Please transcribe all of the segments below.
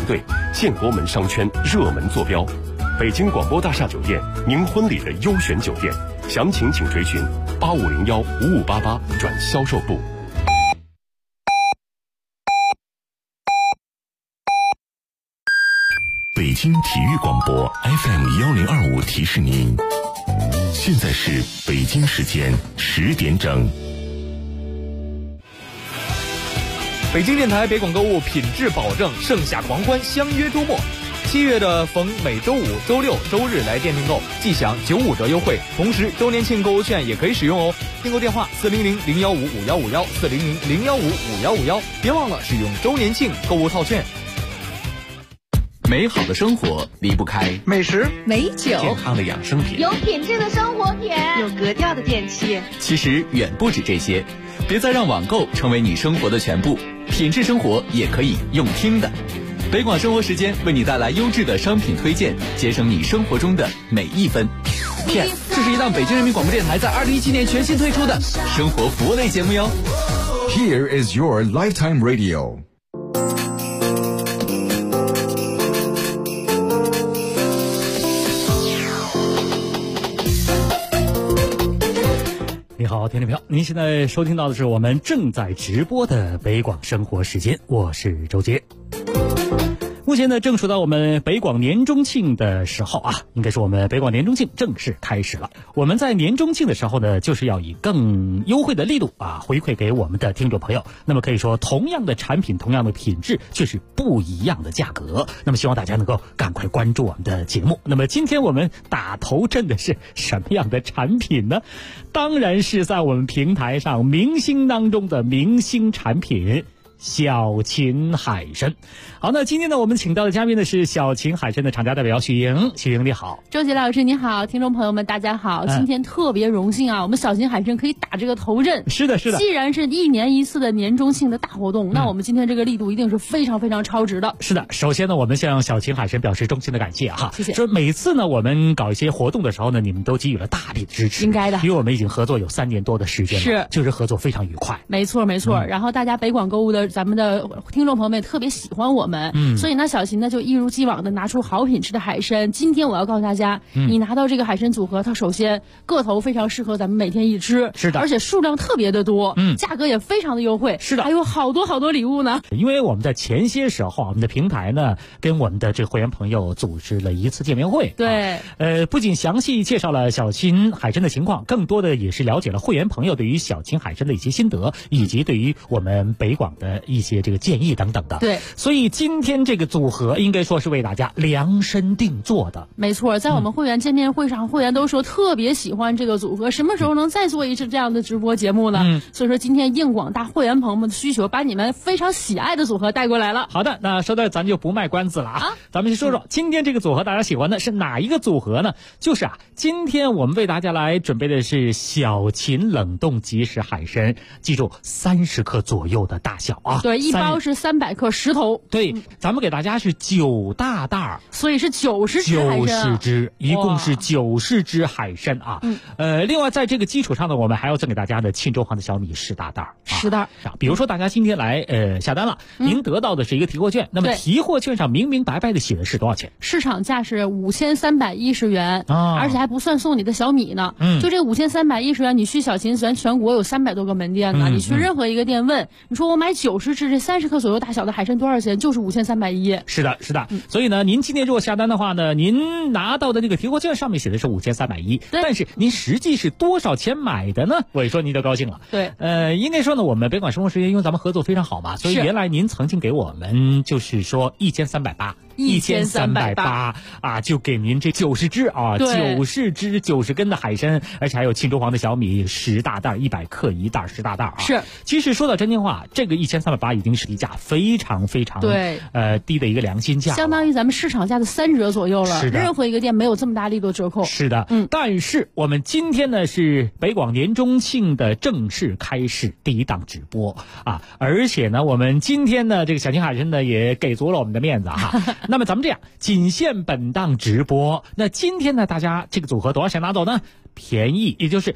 队，建国门商圈热门坐标，北京广播大厦酒店，您婚礼的优选酒店。详情请垂询85015588转销售部。北京体育广播 FM1025提示您，现在是北京时间10点整。 北京电台北广购物品质保证，盛夏狂欢，相约周末。7月的逢每周五、周六、周日来店订购，即享95折优惠，同时周年庆购物券也可以使用哦。订购电话400-015-5151，400-015-5151，别忘了使用周年庆购物套券。 美好的生活离不开美食、 美酒、 健康的养生品， 有品质的生活品， 有格调的电器。 其实远不止这些，别再让网购成为你生活的全部，品质生活也可以用听的。北广生活时间为你带来优质的商品推荐，节省你生活中的每一分。Yes， 这是一档北京人民广播电台在2017年全新推出的生活服务类节目哟。 Here is your lifetime radio。 你好，听众朋友，您现在收听到的是我们正在直播的北广生活时间，我是周杰。目前呢，正处到我们北广年中庆的时候啊，应该说我们北广年中庆正式开始了。我们在年中庆的时候呢，就是要以更优惠的力度啊，回馈给我们的听众朋友。那么可以说，同样的产品，同样的品质，却是不一样的价格。那么希望大家能够赶快关注我们的节目。那么今天我们打头阵的是什么样的产品呢？当然是在我们平台上明星当中的明星产品。小秦海参。好，那今天呢，我们请到的嘉宾呢是小秦海参的厂家代表许莹。许莹你好。 周杰老师你好，听众朋友们大家好。今天特别荣幸啊，我们小秦海参可以打这个头阵。 是的，是的。 既然是1年1次的年中庆的大活动，那我们今天这个力度一定是非常非常超值的。 是的，首先呢，我们向小秦海参表示衷心的感谢哈。 谢谢。 说每次呢，我们搞一些活动的时候呢，你们都给予了大力的支持。 应该的。 因为我们已经合作有3年多的时间了。 是。 就是合作非常愉快。 没错没错。然后大家北广购物的咱们的听众朋友们也特别喜欢我们。所以呢，小秦呢就一如既往的拿出好品质的海参。今天我要告诉大家，你拿到这个海参组合，它首先个头非常适合咱们每天一吃。 是的。 而且数量特别的多。价格也非常的优惠。 是的。 还有好多好多礼物呢。 因为我们在前些时候，我们的平台呢跟我们的这个会员朋友组织了一次见面会。 对。 不仅详细介绍了小秦海参的情况，更多的也是了解了会员朋友对于小秦海参的一些心得，以及对于我们北广的一些这个建议等等的。 对。 所以今天这个组合应该说是为大家量身定做的。 没错，在我们会员见面会上，会员都说特别喜欢这个组合，什么时候能再做一次这样的直播节目呢？所以说今天应广大会员朋友们的需求，把你们非常喜爱的组合带过来了。 好的，那说到咱就不卖关子了啊，咱们就说说今天这个组合大家喜欢的是哪一个组合呢？就是今天我们为大家来准备的是小秦冷冻即食海参，记住30克左右的大小啊。 对，一包是300克10头。 对，咱们给大家是9大袋， 所以是90只海参 90只，一共是90只海参啊。另外在这个基础上呢，我们还要赠给大家的庆州行的小米10大袋。 10袋。 比如说大家今天来下单了，您得到的是一个提货券，那么提货券上明明白白的写的是多少钱？ 市场价是5310元，而且还不算送你的小米呢。就这5310元，你去小秦咱全国有300多个门店呢，你去任何一个店问，你说我买90只这30克左右大小的海参多少钱？就是5310。 是的，是的。所以呢，您今天如果下单的话呢，您拿到的那个提货券上面写的是5310，但是您实际是多少钱买的呢？我一说您就高兴了。 对， 应该说呢，我们北广生活时间因为咱们合作非常好嘛，所以原来您曾经给我们就是说1380啊，就给您这90只啊，90只90根的海参，而且还有庆州黄的小米10大袋，100克一袋10大袋啊。 是， 其实说到真心话，这个1380已经是一价非常非常低的一个良心价， 相当于咱们市场价的3折左右了。 是的， 任何一个店没有这么大力度折扣。 是的，但是我们今天呢是北广年中庆的正式开始第一档直播啊，而且呢，我们今天呢这个小秦海参呢也给足了我们的面子哈。那么咱们这样，仅限本档直播。那今天呢，大家这个组合多少钱拿走呢？ 便宜，也就是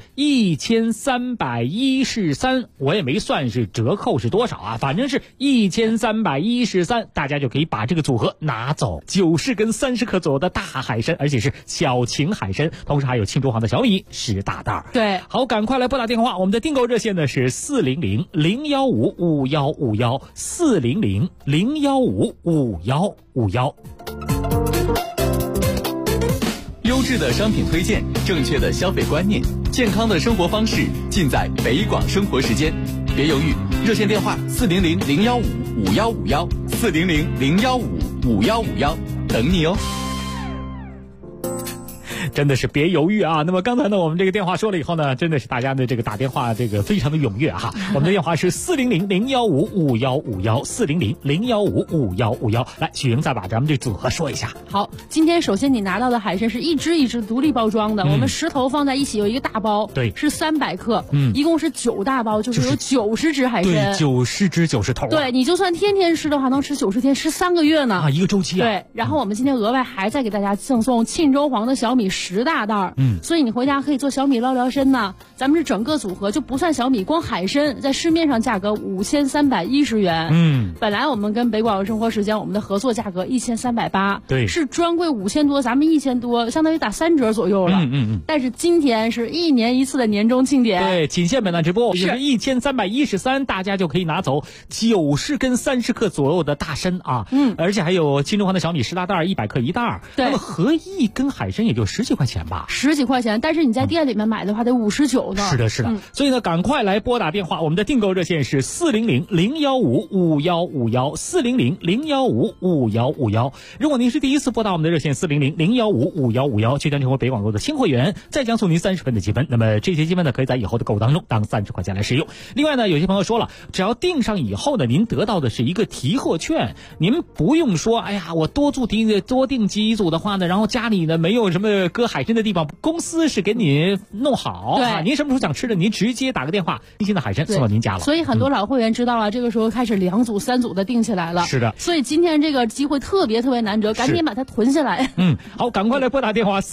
1313，我也没算是折扣是多少啊，反正是1313，大家就可以把这个组合拿走，90跟30克左右的大海参，而且是小秦海参，同时还有庆州行的小米10大袋。 对， 好，赶快来拨打电话，我们的订购热线呢是400-015-5151，400-015-5151。 优质的商品推荐，正确的消费观念，健康的生活方式，尽在北广生活时间。别犹豫，热线电话400-015-5151，400-015-5151，等你哦。 真的是别犹豫啊！那么刚才呢，我们这个电话说了以后呢，真的是大家的这个打电话这个非常的踊跃哈。我们的电话是400-015-5151，400-015-5151。来，许莹再把咱们这组合说一下。 好，今天首先你拿到的海参是一只一只独立包装的，我们10头放在一起有一个大包， 对， 是300克，一共是9大包，就是有90只海参， 对，90只90头， 对，你就算天天吃的话，能吃90天，吃3个月呢啊，一个周期啊。 对，然后我们今天额外还再给大家赠送庆州黄的小米10大袋，所以你回家可以做小米捞辽参呢。咱们是整个组合就不算小米，光海参在市面上价格5310元，本来我们跟北广生活时间我们的合作价格1380， 对， 是专柜5000多，咱们1000多，相当于打3折左右了，但是今天是1年1次的年终庆典， 对，仅限本档直播，是1313，大家就可以拿走90跟30克左右的大参啊，而且还有庆州黄的小米10大袋，100克1袋， 对， 那么合一跟海参也就10几块钱吧 ，10几块钱，但是你在店里面买的话得59呢。 是的，是的，所以呢，赶快来拨打电话，我们的订购热线是400-015-5151，400-015-5151。如果您是第一次拨打我们的热线400-015-5151，就将成为北广购的新会员，再将送您30分的积分。那么这些积分呢，可以在以后的购物当中当30块钱来使用。另外呢，有些朋友说了，只要订上以后呢，您得到的是一个提货券，您不用说，哎呀，我多订几组的话呢，然后家里呢没有什么搁海参的地方，公司是给你弄好， 对， 您什么时候想吃的，您直接打个电话，新鲜的海参送到您家了。 所以很多老会员知道了，这个时候开始2组3组的订起来了。 是的， 所以今天这个机会特别难得，赶紧把它囤下来。 好，赶快来拨打电话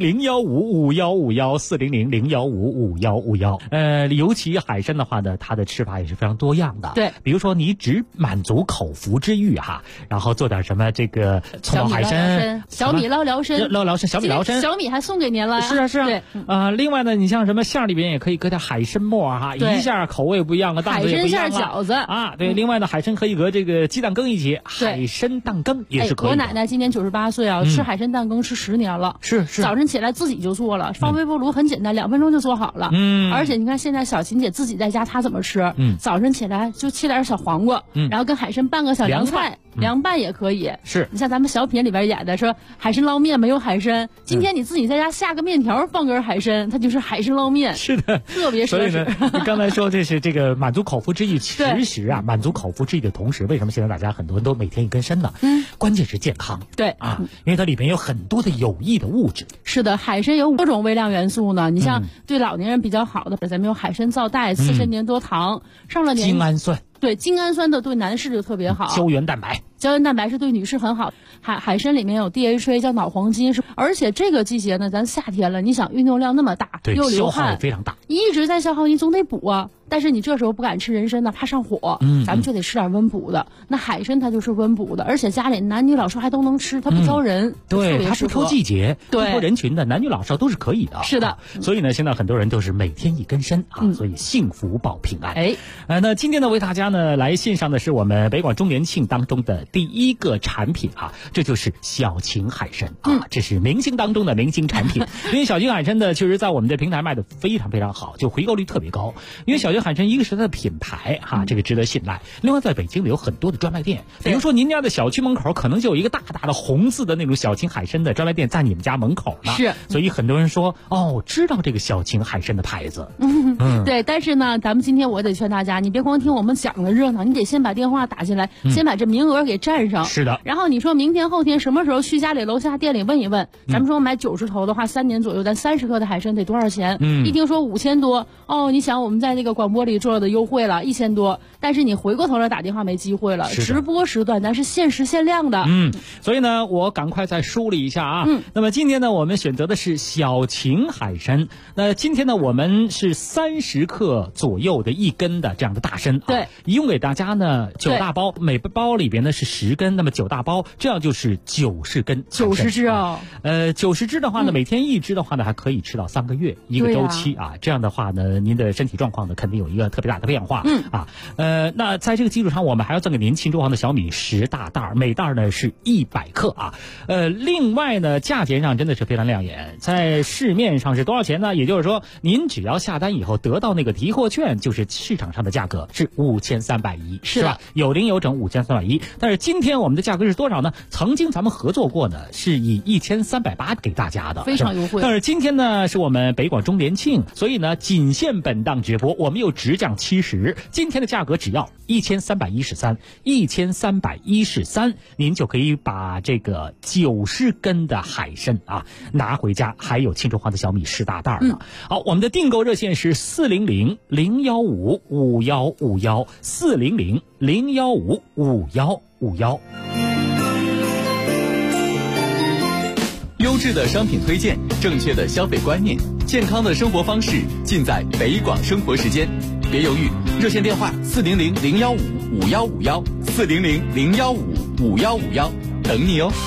400-015-5151，400-015-5151。尤其海参的话呢，它的吃法也是非常多样的。 对， 比如说你只满足口腹之欲哈，然后做点什么这个葱爆海参、 小米捞辽参、 小米辽参， 小米还送给您了。 是啊。 对， 另外呢，你像什么馅里边也可以搁点海参末哈，一下口味不一样了，档次也不一样了。 海参馅饺子啊，对。另外呢，海参可以和这个鸡蛋羹一起，海参蛋羹也是可以的。 我奶奶今年98岁啊，吃海参蛋羹吃10年了。 是。 早晨起来自己就做了，放微波炉很简单，2分钟就做好了。而且你看现在小琴姐自己在家，她怎么吃？早晨起来就切点小黄瓜，然后跟海参拌个小凉菜，凉拌也可以。 是。 你像咱们小品里边演的说海参捞面没有海参，今天你自己在家下个面条放根海参，它就是海参捞面。 是的， 特别奢侈。 所以呢，刚才说这是这个满足口腹之欲，其实啊，满足口腹之欲的同时，为什么现在大家很多人都每天一根参呢？关键是健康。 对啊，因为它里面有很多的有益的物质。 是的，海参有多种微量元素呢。你像对老年人比较好的，咱们有海参皂苷、刺参粘多糖，上了年精氨酸。 对，精氨酸的对男士就特别好。 胶原蛋白是对女士很好。海参里面有 DHA 叫脑黄金，而且这个季节呢，咱夏天了，你想运动量那么大，又流汗， 消耗非常大， 一直在消耗，你总得补啊。但是你这时候不敢吃人参呢，怕上火，咱们就得吃点温补的。那海参它就是温补的，而且家里男女老少还都能吃，它不招人， 对，它不挑季节，不挑人群的，男女老少都是可以的。 是的， 所以呢，现在很多人都是每天一根参啊，所以幸福保平安。那今天呢，为大家呢来献上的是我们北广周年庆当中的第一个产品啊，这就是小秦海参啊，这是明星当中的明星产品。因为小秦海参呢，确实在我们的平台卖的非常非常好，就回购率特别高。因为小秦海参一个是它的品牌哈，这个值得信赖。另外，在北京里有很多的专卖店，比如说您家的小区门口可能就有一个大大的红字的那种小秦海参的专卖店在你们家门口呢。 是， 所以很多人说知道这个小秦海参的牌子。 对，但是呢，咱们今天我得劝大家，你别光听我们讲的热闹，你得先把电话打进来，先把这名额给给占上。 是的。 然后你说明天后天什么时候去家里楼下店里问一问，咱们说买90头的话，3年左右，咱30克的海参得多少钱？一听说5000多，哦，你想我们在那个广播里做的优惠了1000多，但是你回过头来打电话没机会了，直播时段咱是限时限量的。 所以呢，我赶快再梳理一下啊。那么今天呢，我们选择的是小秦海参。那今天呢，我们是30克左右的1根的这样的大参。 对， 一共给大家呢9大包，每包里边呢是10根，那么9大包，这样就是90根。 90只啊 ，90只的话呢，每天1只的话呢，还可以吃到3个月一个周期啊。这样的话呢，您的身体状况呢，肯定有一个特别大的变化。那在这个基础上，我们还要赠给您庆州行的小米10大袋，每袋呢是100克啊。另外呢，价钱上真的是非常亮眼，在市面上是多少钱呢？也就是说，您只要下单以后得到那个提货券，就是市场上的价格是5310，是吧？有零有整5310。但是今天我们的价格是多少呢？曾经咱们合作过呢，是以1380给大家的， 非常优惠。 但是今天呢，是我们北广周年庆，所以呢，仅限本档直播，我们又直降70，今天的价格只要1313，您就可以把这个90根的海参啊拿回家，还有庆州行的小米10大袋呢。好，我们的订购热线是400-015-5151，400-015-5151。 优质的商品推荐，正确的消费观念，健康的生活方式，尽在北广生活时间。别犹豫，热线电话400-015-5151，400-015-5151，等你哦。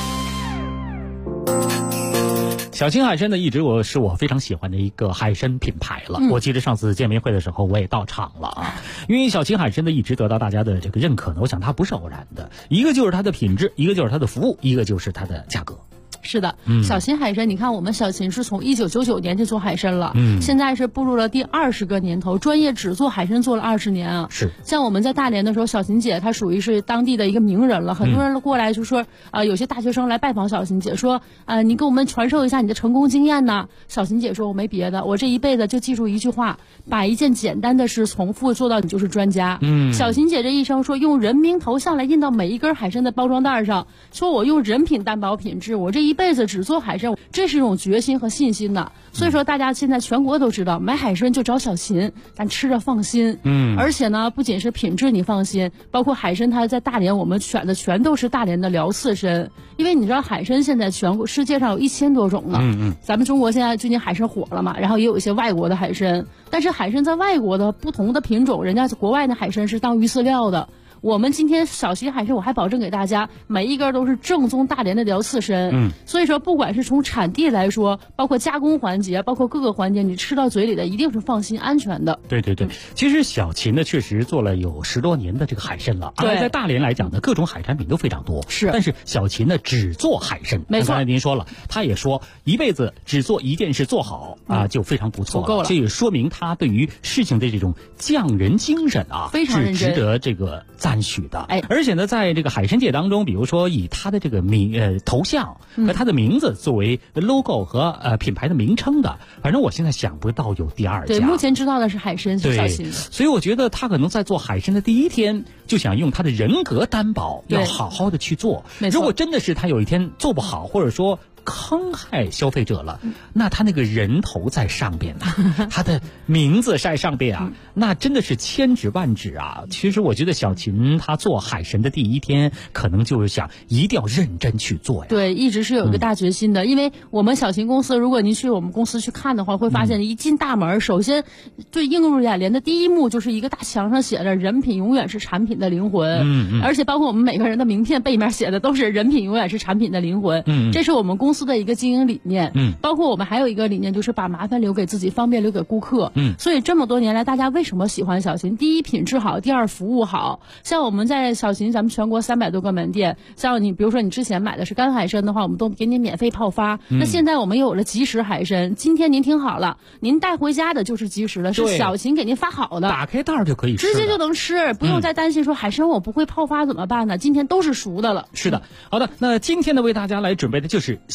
小秦海参呢，一直是我非常喜欢的一个海参品牌了。我记得上次见面会的时候，我也到场了啊。因为小秦海参呢，一直得到大家的这个认可呢，我想它不是偶然的，一个就是它的品质，一个就是它的服务，一个就是它的价格。 是的，小秦海参，你看我们小秦是从1999年就做海参了，现在是步入了第20个年头，专业只做海参做了20年啊。 是， 像我们在大连的时候，小秦姐她属于是当地的一个名人了，很多人过来就说，有些大学生来拜访小秦姐，说，你给我们传授一下你的成功经验呢。小秦姐说，我没别的，我这一辈子就记住一句话，把一件简单的事重复做到你就是专家。小秦姐这一生说，用人名头像来印到每一根海参的包装袋上，说我用人品担保品质，我这一辈子只做海参，这是一种决心和信心的。所以说大家现在全国都知道，买海参就找小秦，咱吃着放心。而且呢，不仅是品质你放心，包括海参它在大连我们选的全都是大连的辽刺参，因为你知道海参现在全国世界上有1000多种呢。咱们中国现在最近海参火了嘛，然后也有一些外国的海参，但是海参在外国的不同的品种，人家国外的海参是当鱼饲料的。我们今天小秦海参，我还保证给大家每一根都是正宗大连的辽刺参。所以说不管是从产地来说，包括加工环节，包括各个环节，你吃到嘴里的一定是放心安全的。 对，其实小秦呢确实做了有10多年的这个海参了，而在大连来讲呢，各种海产品都非常多。是，但是小秦呢只做海参。没错，刚才您说了，他也说一辈子只做一件事做好啊，就非常不错了，够了。这也说明他对于事情的这种匠人精神啊， 非常认真， 是值得这个赞许的。而且呢，在这个海参界当中，比如说以他的这个头像和他的名字作为 logo 和品牌的名称的，反正我现在想不到有第二家。 对，目前知道的是海参是小秦的。 所以我觉得他可能在做海参的第一天就想用他的人格担保，要好好的去做。如果真的是他有一天做不好，或者说坑害消费者了，那他那个人头在上边呢，他的名字在上边啊，那真的是千指万指啊。其实我觉得小秦他做海参的第一天，可能就是想一定要认真去做呀。 对，一直是有一个大决心的。因为我们小秦公司，如果您去我们公司去看的话，会发现一进大门，首先最映入眼帘的第一幕就是一个大墙上写着"人品永远是产品的灵魂"，而且包括我们每个人的名片背面写的都是"人品永远是产品的灵魂"。这是我们公司的一个经营理念。包括我们还有一个理念，就是把麻烦留给自己，方便留给顾客。所以这么多年来，大家为什么喜欢小秦？第一，品质好；第二，服务好。像我们在小秦，咱们全国300多个门店，像你比如说你之前买的是干海参的话，我们都给你免费泡发。那现在我们有了即食海参，今天您听好了，您带回家的就是即食的，是小秦给您发好的， 打开袋就可以吃， 直接就能吃，不用再担心说海参我不会泡发怎么办呢？今天都是熟的了。 是的，好的，那今天呢为大家来准备的就是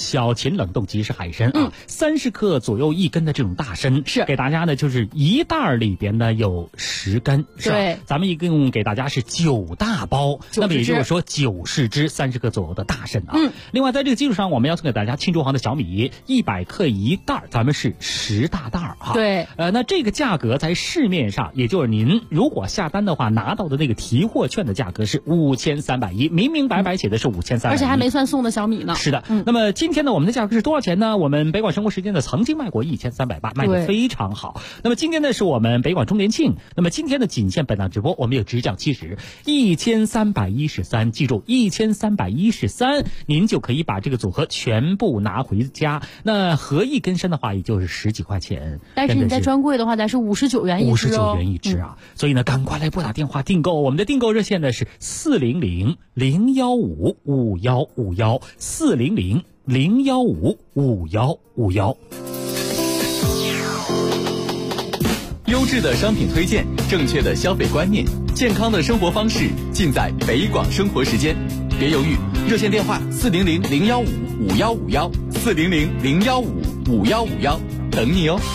小秦冷冻即食海参啊，30克左右1根的这种大参， 是给大家呢就是一袋里边呢有10根，是吧？ 对， 咱们一共给大家是9大包，那么也就是说90只30克左右的大参啊。另外在这个基础上，我们要送给大家庆州行的小米100克1袋，咱们是10大袋哈。 对， 那这个价格在市面上，也就是您如果下单的话，拿到的那个提货券的价格是5310，明明白白写的是5310， 而且还没算送的小米呢。 是的，那么今天呢，我们的价格是多少钱呢？我们北广生活时间呢曾经卖过1380，卖得非常好。那么今天呢是我们北广周年庆，那么今天的仅限本档直播，我们有只讲70 1313，记住1313，您就可以把这个组合全部拿回家。那合一根参的话，也就是10几块钱。 但是你在专柜的话，咱是59元一只哦。 59元一只啊！所以呢，赶快来拨打电话订购。我们的订购热线呢是400-015-5151，400-015-5151。 优质的商品推荐，正确的消费观念，健康的生活方式，尽在北广生活时间。别犹豫，热线电话400-015-5151，400-015-5151，等你哦。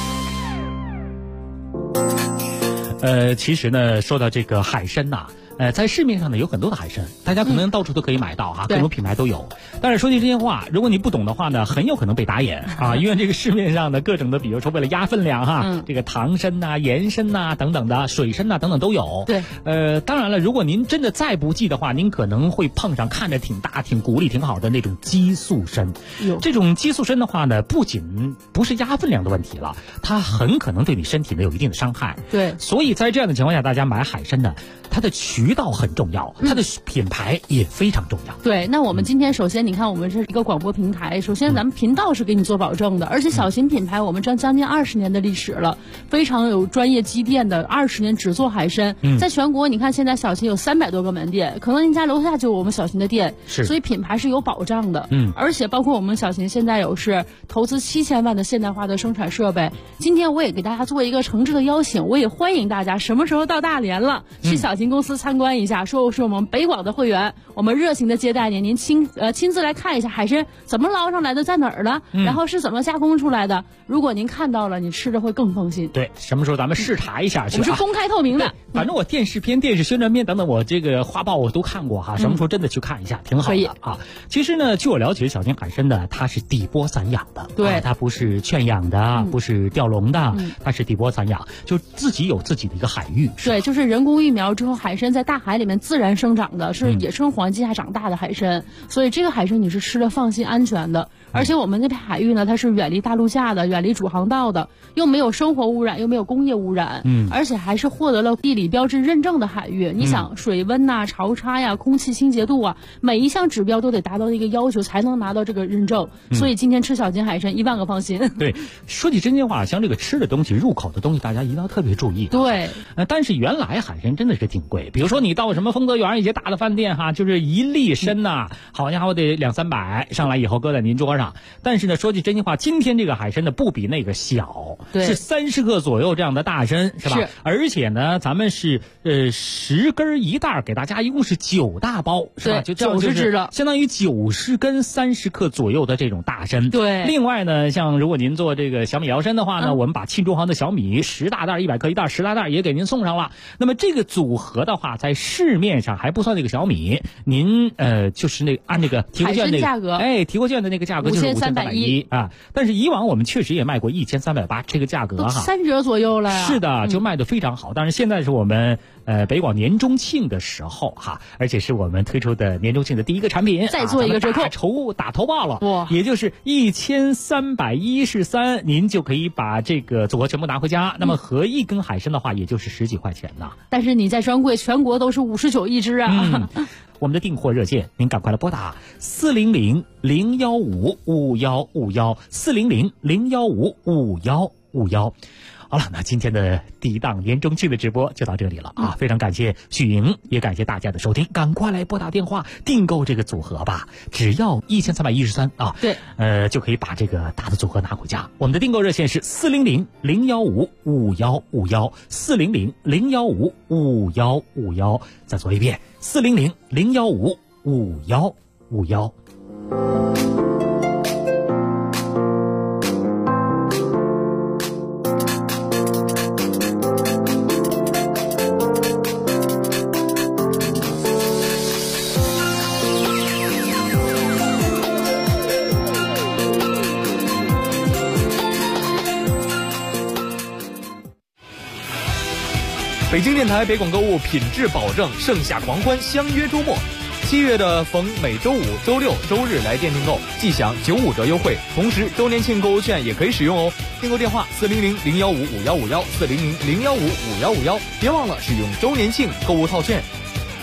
其实呢，说到这个海参呐，在市面上呢有很多的海参，大家可能到处都可以买到哈，各种品牌都有。但是说句真话，如果你不懂的话呢，很有可能被打眼啊，因为这个市面上的各种的，比如说为了压分量哈，这个糖参呐、盐参呐等等的，水参呐等等都有。 对， 当然了，如果您真的再不济的话，您可能会碰上看着挺大、挺骨力挺好的那种激素参。这种激素参的话呢，不仅不是压分量的问题了，它很可能对你身体呢有一定的伤害。 对， 所以在这样的情况下，大家买海参呢，它的渠道很重要，它的品牌也非常重要。 对，那我们今天首先你看，我们是一个广播平台，首先咱们频道是给你做保证的，而且小秦品牌我们将近20年的历史了，非常有专业积淀的，20年只做海参。在全国你看现在小秦有300多个门店，可能您家楼下就有我们小秦的店，所以品牌是有保障的。而且包括我们小秦现在有是投资7000万的现代化的生产设备。今天我也给大家做一个诚挚的邀请，我也欢迎大家什么时候到大连了，去小秦公司参观一下，说是我们北广的会员，我们热情的接待您，您亲自来看一下海参怎么捞上来的，在哪儿了，然后是怎么加工出来的。如果您看到了，你吃着会更放心。 对，什么时候咱们视察一下去？ 我们是公开透明的。 反正我电视片、电视宣传片等等，我这个画报我都看过哈。什么时候真的去看一下，挺好的啊。其实呢，据我了解，小秦海参呢，它是底波散养的， 对， 它不是圈养的，不是钓笼的，它是底波散养，就自己有自己的一个海域。 对，就是人工育苗之后，海参在大海里面自然生长的，是野生黄金还长大的海参，所以这个海参你是吃了放心安全的。而且我们那片海域呢，它是远离大陆架的，远离主航道的，又没有生活污染，又没有工业污染，而且还是获得了地理标志认证的海域。你想水温呐、潮差呀、空气清洁度啊，每一项指标都得达到一个要求，才能拿到这个认证。所以今天吃小秦海参10000个放心。 对，说起真心话，像这个吃的东西、入口的东西，大家一定要特别注意。 对， 但是原来海参真的是挺贵，比如说你到什么丰泽园一些大的饭店哈，就是一粒参呐，好家伙得200-300，上来以后搁在您桌上。但是呢，说句真心话，今天这个海参呢不比那个小，是30克左右这样的大参，是吧？是。而且呢，咱们是10根1袋，给大家一共是9大包，是吧？就 90只的， 相当于90根30克左右的这种大参。 对。 另外呢，像如果您做这个小米摇参的话呢，我们把庆州行的小米10大袋100克1袋10大袋也给您送上了。那么这个组合的话，在市面上还不算那个小米，您就是那个按那个提货券那个价格， 提货券的那个价格就是5310啊。但是以往我们确实也卖过1380这个价格哈 ，3折左右了呀。 是的，就卖得非常好。但是现在是我们北广年中庆的时候哈，而且是我们推出的年中庆的第一个产品， 再做一个折扣， 打头报了哇， 也就是1313，您就可以把这个组合全部拿回家。那么合一根海参的话，也就是10几块钱呢。 但是你在专柜全国都是59一只啊。 我们的订货热线，您赶快来拨打400-015-5151，400-015-5151。好了，那今天的第一档年中庆的直播就到这里了啊！非常感谢许莹，也感谢大家的收听，赶快来拨打电话订购这个组合吧，只要1313啊！ 对， 就可以把这个大的组合拿回家。我们的订购热线是400-015-5151，400-015-5151。再说一遍，400-015-5151。 北京电台北广购物品质保证，盛夏狂欢，相约周末。7月的逢每周五、周六、周日来店订购，即享95折优惠，同时周年庆购物券也可以使用哦。订购电话400-015-5151，400-015-5151，别忘了使用周年庆购物套券。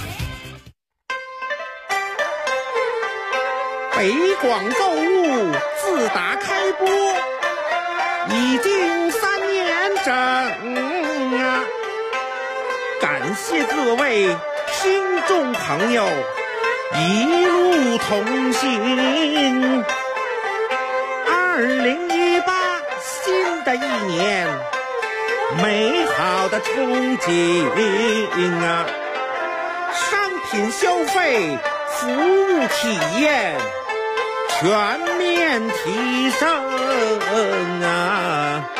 北广购物自打开播已经3年整啊！感谢各位听众朋友一路同行。2018新的一年，美好的憧憬啊！商品消费，服务体验全面提升啊！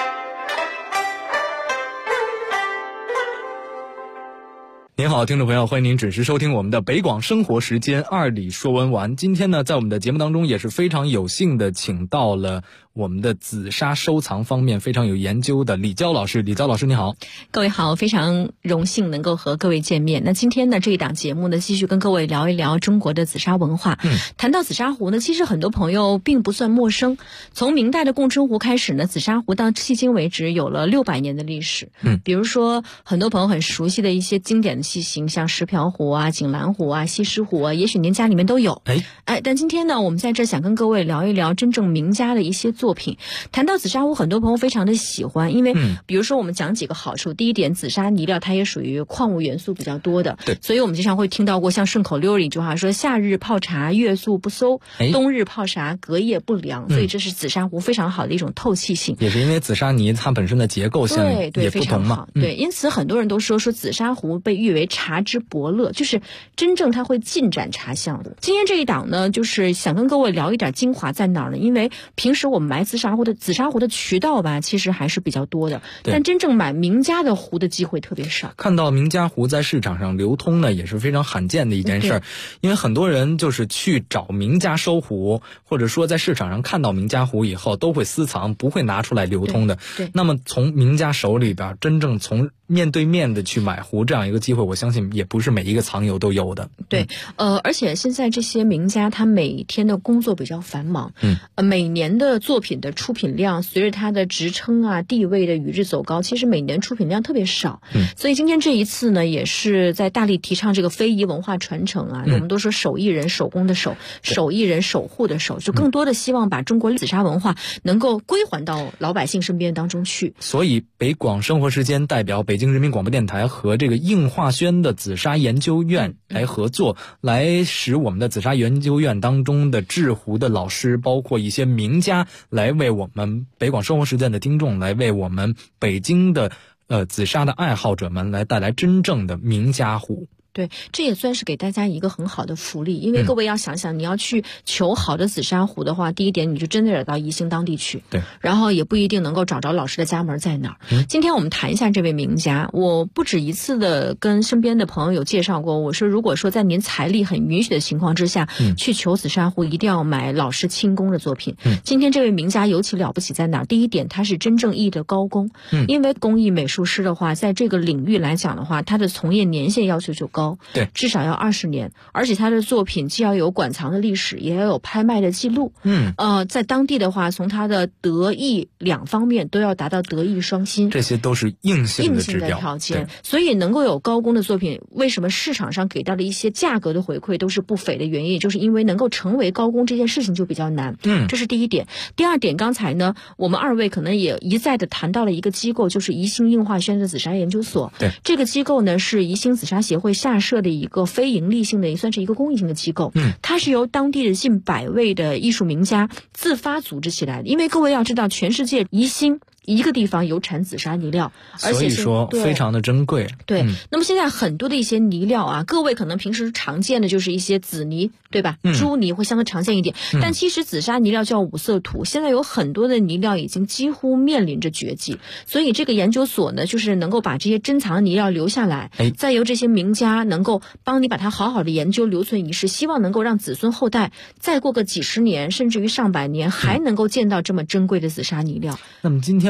您好，听众朋友，欢迎您准时收听我们的北广生活时间2里说文玩。今天呢，在我们的节目当中也是非常有幸的请到了我们的紫砂收藏方面非常有研究的李娇老师。李娇老师你好。 各位好，非常荣幸能够和各位见面。那今天呢，这一档节目呢，继续跟各位聊一聊中国的紫砂文化。谈到紫砂壶呢，其实很多朋友并不算陌生。从明代的贡春壶开始呢，紫砂壶到迄今为止有了600年的历史。比如说很多朋友很熟悉的一些经典的器型，像石瓢壶啊、锦兰壶啊、西施壶啊，也许您家里面都有。但今天呢，我们在这想跟各位聊一聊真正名家的一些作品。谈到紫砂壶，很多朋友非常的喜欢，因为比如说我们讲几个好处。第一点，紫砂泥料它也属于矿物元素比较多的，所以我们经常会听到过像顺口溜里一句话说，夏日泡茶月素不馊，冬日泡茶隔夜不凉。所以这是紫砂壶非常好的一种透气性。 也是因为紫砂泥它本身的结构性也不同嘛。 对，因此很多人都说紫砂壶被誉为茶之伯乐，就是真正它会尽展茶相的。今天这一档呢，就是想跟各位聊一点精华在哪儿呢？因为平时我们买紫砂壶的渠道吧，其实还是比较多的，但真正买名家的壶的机会特别少。 看到名家壶在市场上流通呢，也是非常罕见的一件事。因为很多人就是去找名家收壶，或者说在市场上看到名家壶以后都会私藏，不会拿出来流通的。那么从名家手里边真正从面对面的去买壶这样一个机会，我相信也不是每一个藏友都有的。 而且现在这些名家他每天的工作比较繁忙，每年的作品的出品量随着他的职称啊地位的与日走高，其实每年出品量特别少。所以今天这一次呢，也是在大力提倡这个非遗文化传承啊。我们都说手艺人手工的手，手艺人守护的手，就更多的希望把中国紫砂文化能够归还到老百姓身边当中去。 所以北广生活时间代表北京人民广播电台和这个应化轩的紫砂研究院来合作，来使我们的紫砂研究院当中的制壶的老师，包括一些名家，来为我们北广生活时间的听众，来为我们北京的紫砂的爱好者们来带来真正的名家壶。 对，这也算是给大家一个很好的福利，因为各位要想想，你要去求好的紫砂壶的话，第一点你就真的得到宜兴当地去，然后也不一定能够找着老师的家门在哪儿。今天我们谈一下这位名家，我不止一次的跟身边的朋友有介绍过，我说如果说在您财力很允许的情况之下，去求紫砂壶，一定要买老师亲工的作品。今天这位名家尤其了不起在哪儿？第一点，他是真正意义的高工，因为工艺美术师的话，在这个领域来讲的话，他的从业年限要求就高。至少要20年，而且他的作品既要有馆藏的历史，也要有拍卖的记录。在当地的话，从他的德艺两方面都要达到德艺双馨， 这些都是硬性的指标条件。所以能够有高工的作品，为什么市场上给到的一些价格的回馈都是不菲的原因，就是因为能够成为高工这件事情就比较难。这是第一点。第二点，刚才呢，我们2位可能也一再的谈到了一个机构，就是宜兴应化轩的紫砂研究所。这个机构呢是宜兴紫砂协会下设的一个非盈利性的，也算是一个公益性的机构。它是由当地的近100位的艺术名家自发组织起来的。因为各位要知道，全世界宜兴一个地方有产紫砂泥料，而且所以说非常的珍贵。 那么现在很多的一些泥料啊，各位可能平时常见的就是一些紫泥，对吧？朱泥会相对常见一点，但其实紫砂泥料叫五色土，现在有很多的泥料已经几乎面临着绝迹。所以这个研究所呢，就是能够把这些珍藏的泥料留下来，再由这些名家能够帮你把它好好的研究留存于世，希望能够让子孙后代再过个几十年甚至于上百年还能够见到这么珍贵的紫砂泥料。 那么今天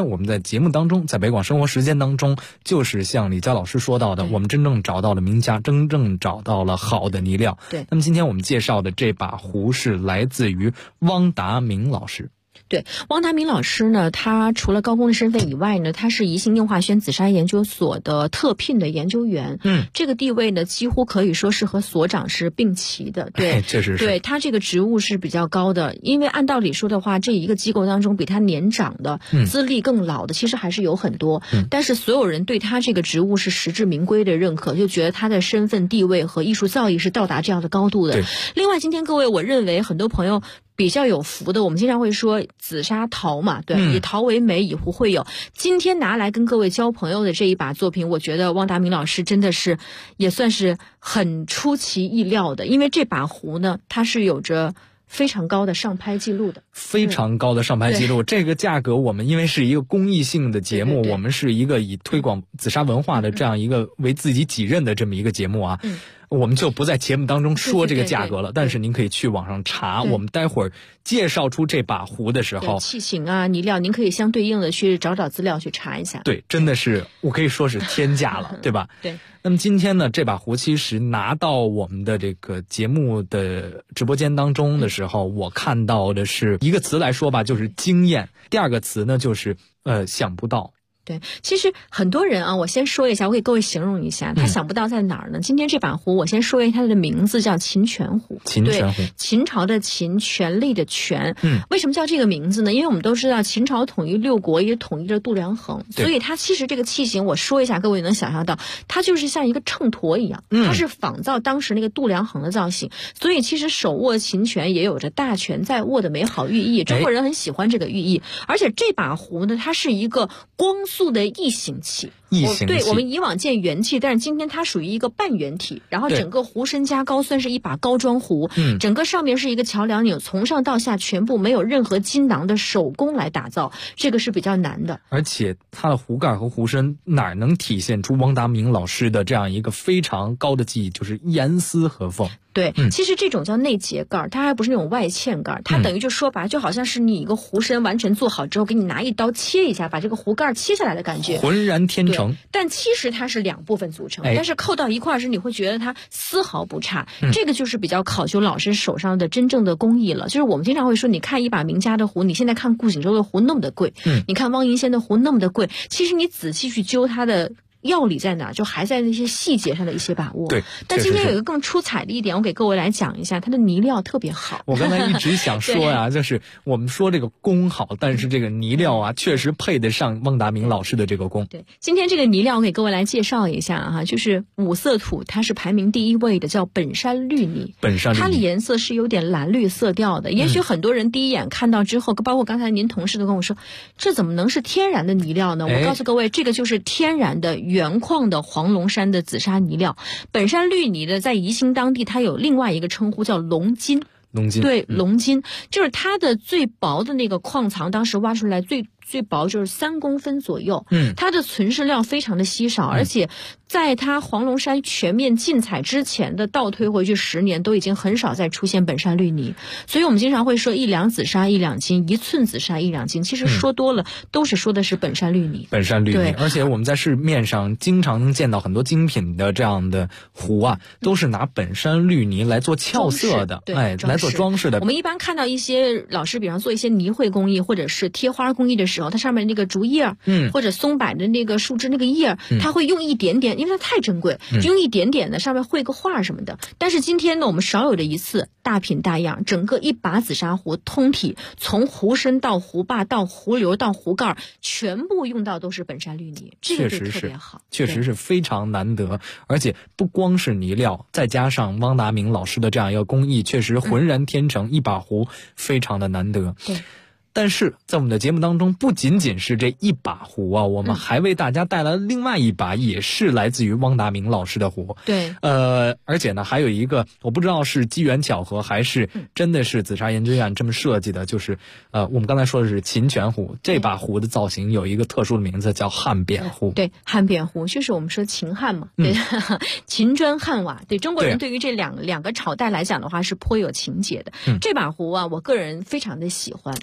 我们在节目当中，在北广生活时间当中，就是像李佳老师说到的，我们真正找到了名家，真正找到了好的泥料。 对， 那么今天我们介绍的这把壶是来自于汪达明老师。 对，汪达明老师呢，他除了高工的身份以外呢，他是宜兴硬化轩紫砂研究所的特聘的研究员。这个地位呢，几乎可以说是和所长是并齐的。对， 确实是。 对，他这个职务是比较高的，因为按道理说的话，这一个机构当中比他年长的、资历更老的，其实还是有很多。但是所有人对他这个职务是实至名归的认可，就觉得他的身份地位和艺术造诣是到达这样的高度的。另外，今天各位，我认为很多朋友比较有福的，我们经常会说紫砂陶嘛，对，以陶为美，以壶会友。今天拿来跟各位交朋友的这一把作品，我觉得汪达明老师真的是也算是很出其意料的，因为这把壶呢，它是有着非常高的上拍记录的， 非常高的上拍记录。这个价格我们因为是一个公益性的节目， 对， 我们是一个以推广紫砂文化的这样一个为自己己任的这么一个节目啊。我们就不在节目当中说这个价格了，但是您可以去网上查。我们待会儿介绍出这把壶的时候， 器型啊、泥料，您可以相对应的去找找资料去查一下。 对，真的是我可以说是天价了，对吧？ 对。 那么今天呢，这把壶其实拿到我们的这个节目的直播间当中的时候，我看到的是一个词来说吧，就是惊艳。第二个词呢，就是想不到。 对，其实很多人啊，我先说一下，我给各位形容一下，他想不到在哪儿呢？今天这把壶，我先说一下它的名字叫秦泉壶。 秦泉壶， 秦朝的秦，权力的权。为什么叫这个名字呢？因为我们都知道秦朝统一六国，也统一了度量衡，所以它其实这个器型，我说一下，各位能想象到，它就是像一个秤砣一样，它是仿造当时那个度量衡的造型。所以其实手握秦权也有着大权在握的美好寓意，中国人很喜欢这个寓意。而且这把壶呢，它是一个光速的异形器。对，我们以往见圆器，但是今天它属于一个半圆体，然后整个壶身加高，算是一把高装壶。整个上面是一个桥梁钮，从上到下全部没有任何金囊的手工来打造，这个是比较难的。 而且它的壶盖和壶身哪能体现出汪达明老师的这样一个非常高的技艺，就是严丝合缝。 对，其实这种叫内结盖，它还不是那种外嵌盖，它等于就说白了，就好像是你一个壶身完全做好之后，给你拿一刀切一下，把这个壶盖切下来的感觉， 浑然天成。 但其实它是两部分组成，但是扣到一块时，你会觉得它丝毫不差。这个就是比较考究老师手上的真正的工艺了。就是我们经常会说，你看一把名家的壶，你现在看顾景舟的壶那么的贵，你看汪银仙的壶那么的贵，其实你仔细去揪它的要理在哪，就还在那些细节上的一些把握。 对， 但今天有一个更出彩的一点，我给各位来讲一下，它的泥料特别好。 我刚才一直想说呀，就是我们说这个工好，但是这个泥料啊，确实配得上汪达明老师的这个工。 对，今天这个泥料我给各位来介绍一下哈，就是五色土，它是排名第1位的，叫本山绿泥。 本山绿泥， 它的颜色是有点蓝绿色调的。也许很多人第一眼看到之后，包括刚才您同事都跟我说，这怎么能是天然的泥料呢？我告诉各位，这个就是天然的原矿的黄龙山的紫砂泥料。本山绿泥的在宜兴当地，它有另外一个称呼叫龙金。 龙金， 对，龙金就是它的最薄的那个矿藏，当时挖出来最薄就是3公分左右。它的存世料非常的稀少，而且在它黄龙山全面禁采之前的倒推回去10年，都已经很少再出现本山绿泥。所以我们经常会说1两紫砂1两金，1寸紫砂1两金，其实说多了都是说的是本山绿泥。 本山绿泥，而且我们在市面上经常能见到很多精品的这样的壶啊，都是拿本山绿泥来做俏色的，来做装饰的。 我们一般看到一些老师，比方做一些泥绘工艺或者是贴花工艺的时候，它上面那个竹叶，或者松柏的那个树枝那个叶，它会用一点点，因为它太珍贵，就用一点点的上面绘个画什么的。但是今天呢，我们少有的一次大品大样，整个一把紫砂壶通体，从壶身到壶把到壶流到壶盖，全部用到都是本山绿泥，这个就特别好， 确实是非常难得。而且不光是泥料，再加上汪达明老师的这样一个工艺，确实浑然天成，一把壶非常的难得。 对。 但是在我们的节目当中，不仅仅是这一把壶啊，我们还为大家带来了另外一把，也是来自于汪达明老师的壶。 对， 而且呢，还有一个我不知道是机缘巧合还是真的是紫砂研究院这么设计的，就是我们刚才说的是秦泉壶，这把壶的造型有一个特殊的名字叫汉扁壶。 对，汉扁壶就是我们说秦汉嘛，对，秦砖汉瓦。对，中国人对于这两个朝代来讲的话是颇有情结的。这把壶啊，我个人非常的喜欢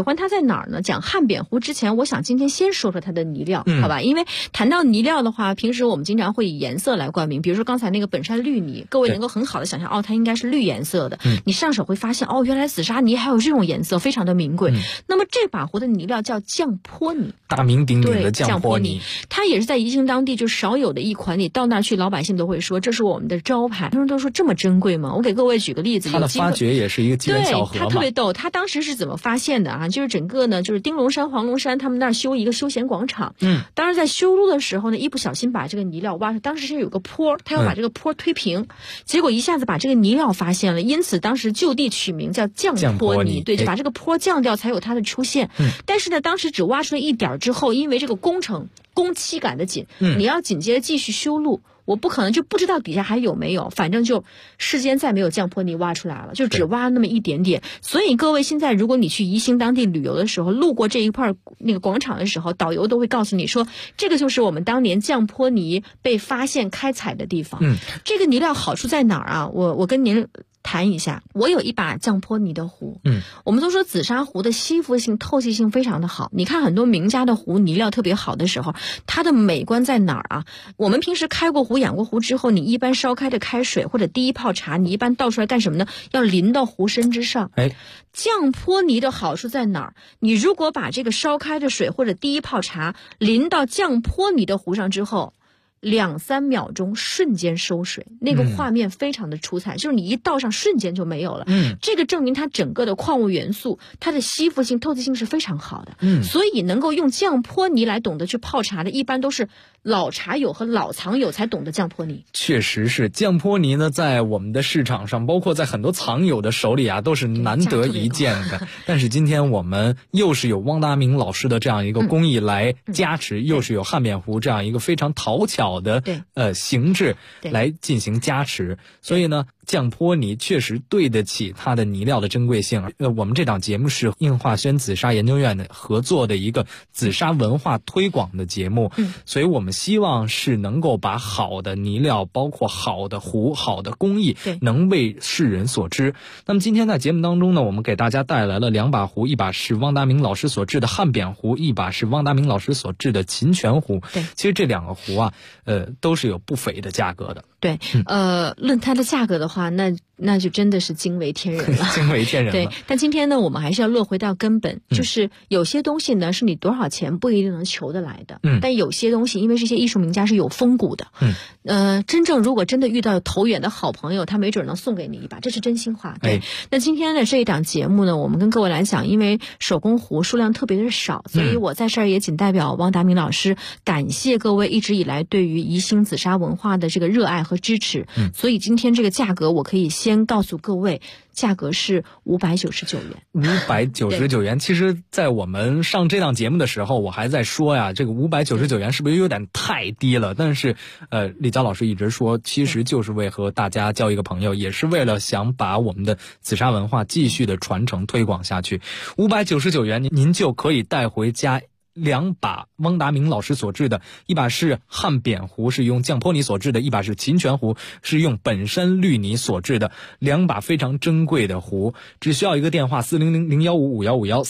欢它在哪儿呢？讲汉扁湖之前，我想今天先说说它的泥料，好吧？因为谈到泥料的话，平时我们经常会以颜色来冠名，比如说刚才那个本山绿泥，各位能够很好的想象，哦，它应该是绿颜色的。你上手会发现，哦，原来紫砂泥还有这种颜色，非常的名贵。那么这把湖的泥料叫降坡泥， 大名鼎鼎的降坡泥， 它也是在宜兴当地就少有的一款，你到那儿去，老百姓都会说这是我们的招牌。很多人都说这么珍贵吗？我给各位举个例子， 它的发掘也是一个机缘巧合嘛。 对，它特别逗，它当时是怎么发现的啊？就是整个呢，就是丁龙山、黄龙山他们那儿修一个休闲广场，当时在修路的时候呢，一不小心把这个泥料挖出，当时是有个坡，他要把这个坡推平，结果一下子把这个泥料发现了，因此当时就地取名叫降坡泥，对，就把这个坡降掉才有它的出现。但是呢，当时只挖出了一点之后，因为这个工程工期赶得紧，你要紧接着继续修路，我不可能就不知道底下还有没有，反正就世间再没有降坡泥挖出来了，就只挖那么一点点。所以各位现在如果你去宜兴当地旅游的时候，路过这一块那个广场的时候，导游都会告诉你说，这个就是我们当年降坡泥被发现开采的地方。这个泥料好处在哪儿啊？我跟您谈一下，我有一把降坡泥的壶。我们都说紫砂壶的吸附性、透气性非常的好。你看很多名家的壶泥料特别好的时候，它的美观在哪儿啊？我们平时开过壶、养过壶之后，你一般烧开的开水或者第一泡茶，你一般倒出来干什么呢？要淋到壶身之上。降坡泥的好处在哪儿？你如果把这个烧开的水或者第一泡茶淋到降坡泥的壶上之后，2-3秒钟瞬间收水，那个画面非常的出彩，就是你一倒上瞬间就没有了。这个证明它整个的矿物元素，它的吸附性、透气性是非常好的。所以能够用降坡泥来懂得去泡茶的，一般都是老茶友和老藏友才懂得降坡泥。 确实是降坡泥呢，在我们的市场上，包括在很多藏友的手里啊，都是难得一见的。但是今天我们又是有汪达明老师的这样一个工艺来加持，又是有汉扁湖这样一个非常讨巧的形制来进行加持，所以呢，降坡泥确实对得起它的泥料的珍贵性。我们这档节目是应化轩紫砂研究院的合作的一个紫砂文化推广的节目，所以我们希望是能够把好的泥料，包括好的壶、好的工艺，能为世人所知。那么今天在节目当中呢，我们给大家带来了2把壶，一把是汪达明老师所制的汉扁壶，一把是汪达明老师所制的秦泉壶。其实这2个壶啊，都是有不菲的价格的。 对，论它的价格的话，那就真的是惊为天人了， 惊为天人了。 对，但今天呢，我们还是要落回到根本，就是有些东西呢，是你多少钱不一定能求得来的。但有些东西，因为这些艺术名家是有风骨的。真正如果真的遇到投缘的好朋友，他没准能送给你一把，这是真心话。对，那今天的这一档节目呢，我们跟各位来讲，因为手工壶数量特别的少，所以我在这儿也仅代表汪达明老师感谢各位一直以来对于宜兴紫砂文化的这个热爱和支持。所以今天这个价格，我可以先告诉各位，价格是599元。 599元，其实在我们上这档节目的时候，我还在说呀，这个599元是不是有点太低了？但是李佳老师一直说，其实就是为和大家交一个朋友，也是为了想把我们的紫砂文化继续的传承推广下去。599元您就可以带回家2把汪达明老师所制的，一把是汉扁壶，是用降坡泥所制的，一把是秦泉壶，是用本山绿泥所制的，2把非常珍贵的壶。只需要一个电话400-015-5151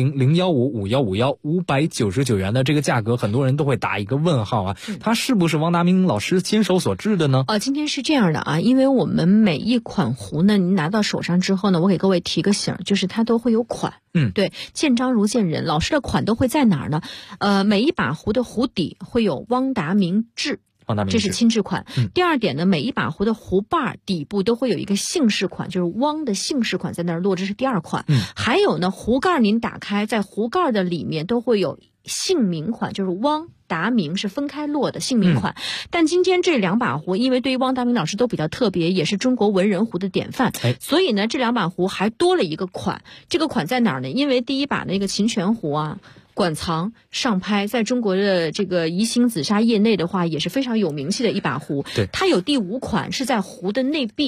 400-015-5151，599元的这个价格，很多人都会打一个问号啊，它是不是汪达明老师亲手所制的呢？ 今天是这样的啊，因为我们每一款壶呢，您拿到手上之后呢，我给各位提个醒，就是它都会有款。对，见章如见人，老师的款都会在哪儿呢？每一把壶的壶底会有汪达明制，这是亲制款。第二点呢，每一把壶的壶把底部都会有一个姓氏款，就是汪的姓氏款在那儿落，这是第2款。还有呢，壶盖您打开，在壶盖的里面都会有姓名款，就是汪达明是分开落的姓名款。但今天这2把壶，因为对于汪达明老师都比较特别，也是中国文人壶的典范，所以呢，这2把壶还多了一个款。这个款在哪儿呢？因为第1把那个秦泉壶啊，馆藏上拍，在中国的这个宜兴紫砂业内的话，也是非常有名气的一把壶。它有第5款是在壶的内壁。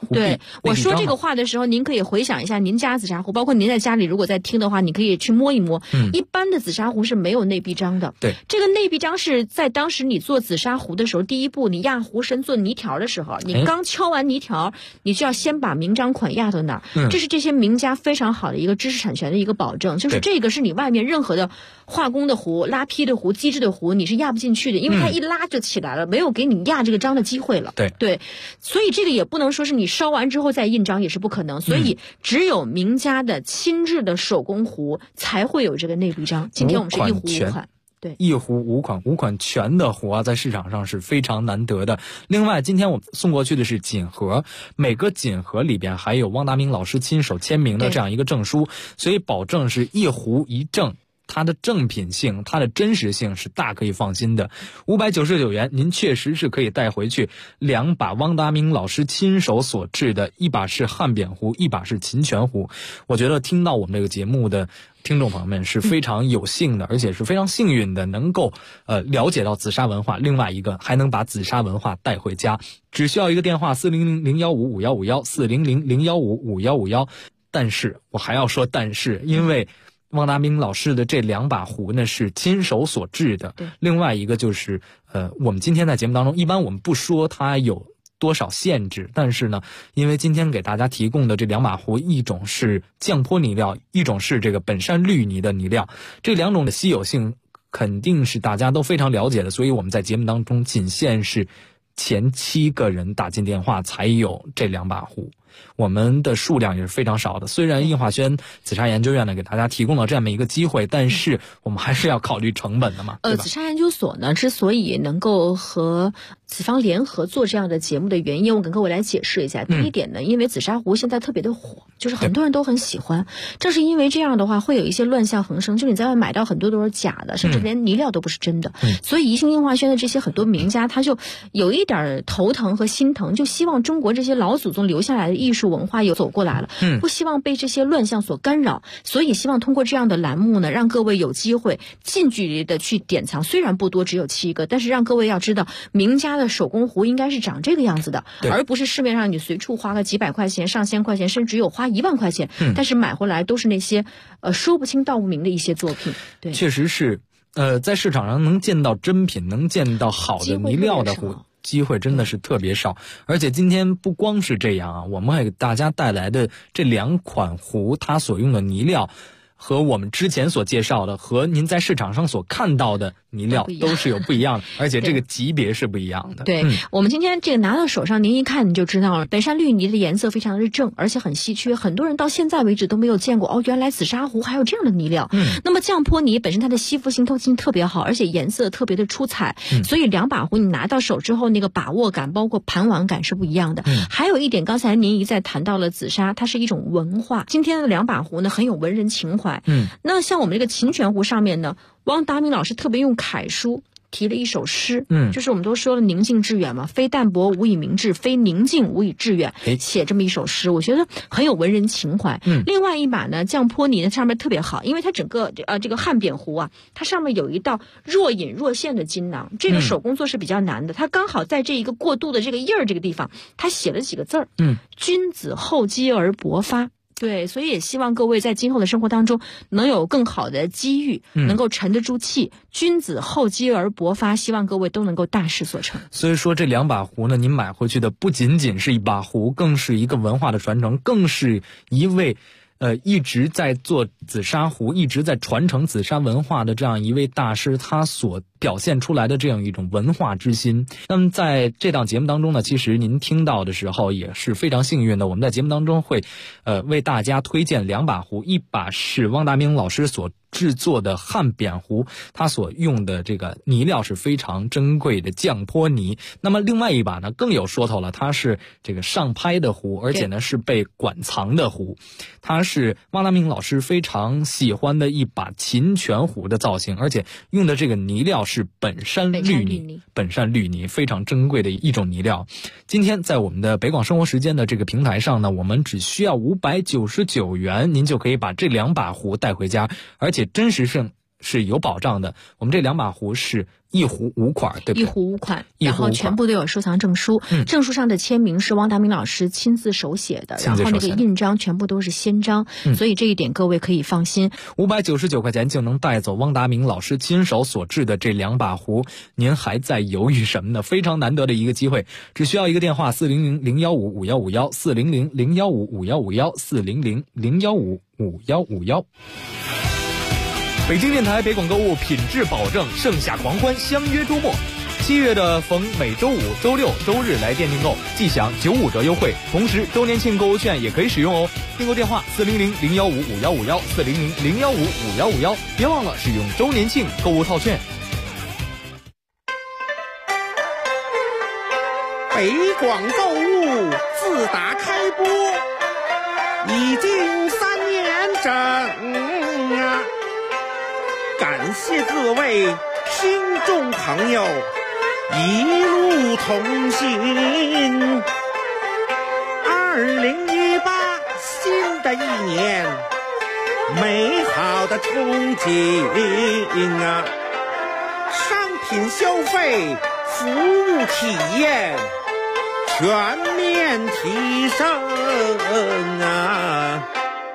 对，我说这个话的时候，您可以回想一下您家紫砂壶，包括您在家里如果在听的话，你可以去摸一摸。一般的紫砂壶是没有内壁章的。 对， 这个内壁章是在当时你做紫砂壶的时候，第一步你压壶身做泥条的时候，你刚敲完泥条，你就要先把明章款压到那儿。这是这些名家非常好的一个知识产权的一个保证，就是这个是你外面任何的化工的壶、拉坯的壶、机制的壶，你是压不进去的，因为它一拉就起来了，没有给你压这个章的机会了。对，所以这个也不能说是你烧完之后再印章，也是不可能。所以只有名家的亲制的手工壶才会有这个内壁章。今天我们是一壶五款。对， 一壶五款全的壶啊，在市场上是非常难得的。另外，今天我们送过去的是锦盒，每个锦盒里边还有汪达明老师亲手签名的这样一个证书，所以保证是一壶一证。它的正品性，它的真实性是大可以放心的。599元，您确实是可以带回去2把汪达明老师亲手所制的，一把是汉扁壶，一把是秦泉壶。我觉得听到我们这个节目的听众朋友们是非常有幸的，而且是非常幸运的，能够了解到紫砂文化。另外一个还能把紫砂文化带回家，只需要一个电话400-015-5151，400-015-5151。但是我还要说但是，因为汪达明老师的这2把壶呢是亲手所制的。另外一个就是我们今天在节目当中，一般我们不说它有多少限制，但是呢，因为今天给大家提供的这2把壶，一种是降坡泥料，一种是这个本山绿泥的泥料，这2种的稀有性肯定是大家都非常了解的，所以我们在节目当中仅限是前7个人打进电话才有这2把壶。我们的数量也是非常少的，虽然印化轩紫砂研究院呢给大家提供了这么一个机会，但是我们还是要考虑成本的嘛。 紫砂研究所呢之所以能够和紫方联合做这样的节目的原因，我跟各位来解释一下。第一点呢，因为紫砂壶现在特别的火，就是很多人都很喜欢，正是因为这样的话会有一些乱象横生，就你在外买到很多都是假的，甚至连泥料都不是真的。所以宜兴印化轩的这些很多名家他就有一点头疼和心疼，就希望中国这些老祖宗留下来的艺术文化又走过来了，不希望被这些乱象所干扰，所以希望通过这样的栏目呢，让各位有机会近距离的去典藏，虽然不多，只有7个，但是让各位要知道名家的手工壶应该是长这个样子的，而不是市面上你随处花个几百块钱、上千块钱，甚至有花1万块钱，但是买回来都是那些说不清道不明的一些作品。对， 确实是在市场上能见到真品，能见到好的泥料的壶，机会真的是特别少。而且今天不光是这样啊，我们还给大家带来的这2款壶，它所用的泥料和我们之前所介绍的，和您在市场上所看到的泥料都是有不一样的，而且这个级别是不一样的。 对，我们今天这个拿到手上，您一看你就知道了，本山绿泥的颜色非常的正，而且很稀缺，很多人到现在为止都没有见过。原来紫砂壶还有这样的泥料。那么降坡泥本身它的吸附性、透气性特别好，而且颜色特别的出彩，所以2把壶你拿到手之后，那个把握感，包括盘玩感是不一样的。还有一点，刚才您一再谈到了紫砂，它是一种文化。今天的2把壶呢，很有文人情怀。那像我们这个秦泉壶上面呢，汪达明老师特别用楷书提了一首诗，就是我们都说了宁静致远嘛，非淡泊无以明志，非宁静无以致远，写这么一首诗，我觉得很有文人情怀。另外一把呢，降坡泥呢上面特别好，因为它整个这个汉扁壶啊，它上面有一道若隐若现的金囊，这个手工做是比较难的，它刚好在这一个过渡的这个印儿这个地方，它写了几个字儿，君子厚积而薄发。对，所以也希望各位在今后的生活当中能有更好的机遇，能够沉得住气。君子厚积而薄发，希望各位都能够大事所成。 所以说这2把壶呢，您买回去的不仅仅是一把壶，更是一个文化的传承，更是一位一直在做紫砂壶，一直在传承紫砂文化的这样一位大师，他所表现出来的这样一种文化之心。那么在这档节目当中呢，其实您听到的时候也是非常幸运的，我们在节目当中会为大家推荐2把壶，一把是汪达明老师所制作的汉扁壶，它所用的这个泥料是非常珍贵的降坡泥。那么另外一把呢更有说头了，它是这个上拍的壶，而且呢是被馆藏的壶，它是汪达明老师非常喜欢的一把秦泉壶的造型，而且用的这个泥料是本山绿泥，本山绿泥非常珍贵的一种泥料。今天在我们的北广生活时间的这个平台上呢，我们只需要599元，您就可以把这2把壶带回家，而且真实性是有保障的。我们这2把壶是1壶5款，对不对？1 壶5款，然后全部都有收藏证书，证书上的签名是汪达明老师亲自手写的，然后那个印章全部都是先章，所以这一点各位可以放心。 599块钱就能带走汪达明老师亲手所制的这2把壶，您还在犹豫什么呢？非常难得的一个机会，只需要一个电话400-015-5151 400-015-5151 400-015-5151。 北京电台北广购物品质保证，盛夏狂欢，相约周末。7月的逢每周五、周六、周日来店订购，即享95折优惠，同时周年庆购物券也可以使用哦。订购电话400-015-5151 400-015-5151，别忘了使用周年庆购物套券。 北广购物自打开播已经3年整啊！感谢各位听众朋友一路同行。2018新的一年，美好的憧憬啊！商品消费，服务体验全面提升啊！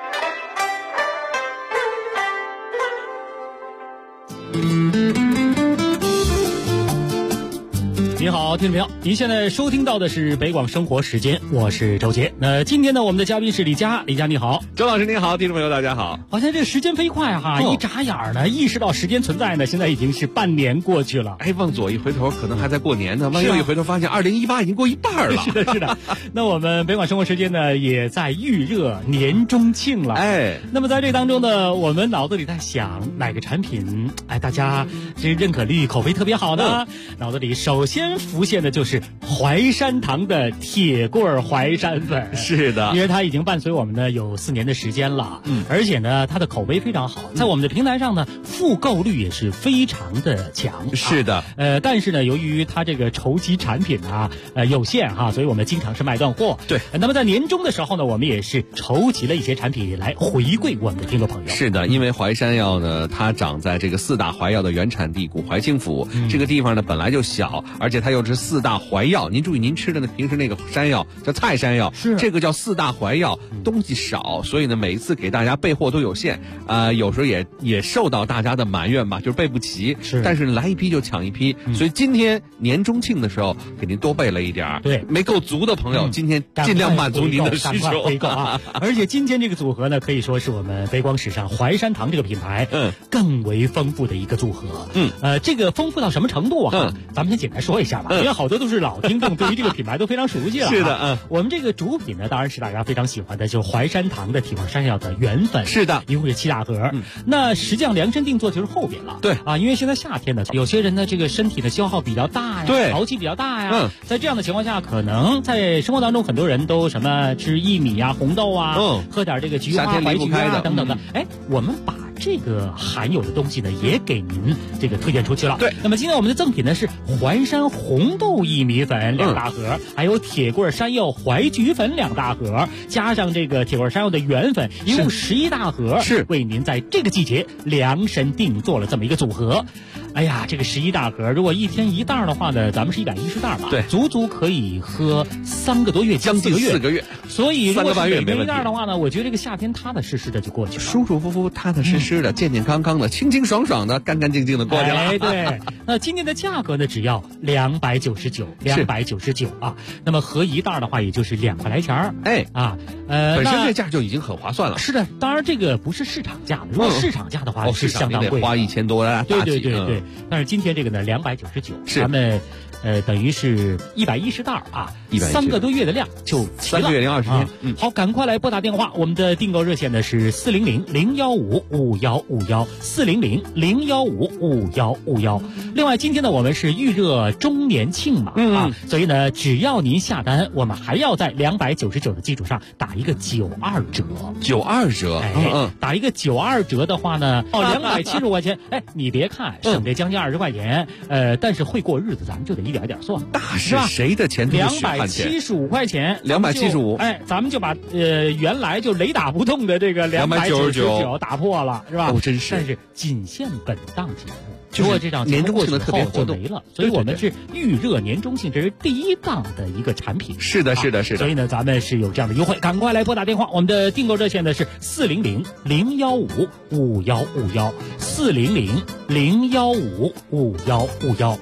你好，听众朋友，您现在收听到的是北广生活时间，我是周杰。那今天呢，我们的嘉宾是李佳，李佳你好， 周老师你好，听众朋友大家好。 好像这时间飞快哈，一眨眼呢，意识到时间存在呢，现在已经是半年过去了。 哎，往左一回头，可能还在过年呢；往右一回头，发现2018已经过一半了。 是的，是的。那我们北广生活时间呢，也在预热年中庆了。 哎， 那么在这当中呢，我们脑子里在想哪个产品，哎，大家这认可率、口碑特别好呢？脑子里首先浮现的就是淮山堂的铁棍淮山粉。 是的， 因为它已经伴随我们呢有4年的时间了，而且呢它的口碑非常好，在我们的平台上呢复购率也是非常的强。 是的， 但是呢由于它这个筹集产品啊有限哈，所以我们经常是卖断货。 对， 那么在年终的时候呢，我们也是筹集了一些产品来回馈我们的听众朋友。 是的，因为淮山药呢，它长在这个4大淮药的原产地古淮清府，这个地方呢本来就小，而且它又是4大淮药。您注意，您吃的平时那个山药叫菜山药， 是这个叫4大淮药，东西少，所以呢每一次给大家备货都有限，有时候也受到大家的埋怨吧，就是备不齐。 是， 但是来一批就抢一批，所以今天年中庆的时候给您多备了一点。 对， 没够足的朋友，今天尽量满足您的需求。 回购啊！而且今天这个组合呢，可以说是我们北广史上淮山堂这个品牌更为丰富的一个组合。这个丰富到什么程度啊？咱们先简单说一下吧，因为好多都是老听众，对于这个品牌都非常熟悉了。 是的， 我们这个主品呢，当然是大家非常喜欢的，就是淮山堂的铁棍山药的原粉。 是的， 一共是7大盒。那实际上量身定做就是后边了。 对啊，因为现在夏天呢，有些人呢这个身体的消耗比较大呀， 对， 潮气比较大呀。在这样的情况下，可能在生活当中很多人都什么吃薏米呀、红豆啊，喝点这个菊花、白菊啊等等的。哎，我们把这个含有的东西呢，也给您这个推荐出去了。 对， 那么今天我们的赠品呢是淮山红豆薏米粉2大盒，还有铁棍山药淮菊粉2大盒，加上这个铁棍山药的原粉，一共11大盒， 是为您在这个季节量身定做了这么一个组合。哎呀，这个11大盒，如果一天1袋的话呢，咱们是110袋嘛， 对， 足足可以喝3个多月， 将近4个月。 所以如果是每天 1袋的话呢，我觉得这个夏天踏踏实实的就过去了， 舒舒服服、踏踏实实的、健健康康的、清清爽爽的、干干净净的过去了。 哎，对。那今天的价格呢，只要299啊。那么合1袋的话，也就是2块来钱。 哎啊， 本身这价就已经很划算了。 是的，当然这个不是市场价，如果市场价的话是相当贵， 花1000多的。 对。但是今天这个呢，299，咱们等于是110袋啊，3个多月的量就齐了。 3个月零20天。 好，赶快来拨打电话，我们的订购热线呢是400-015-5151 400-015-5151。另外，今天呢我们是预热周年庆嘛，所以呢只要您下单，我们还要在299的基础上打一个92折。 92折， 打一个92折的话呢，270块钱，哎，你别看省这将近20块钱，但是会过日子，咱们就得一点一点算。 那是谁的前途是血汗钱 ？275块钱 ，275。 哎，咱们就把原来就雷打不动的这个299打破了，是吧？ 哦，真是。 但是仅限本档节目。如果这档年终庆的特别活动就没了，所以我们是预热年终庆，这是第一档的一个产品。 是的，是的，是的。 所以呢，咱们是有这样的优惠，赶快来拨打电话。我们的订购热线呢是400-015-5151，400-015-5151。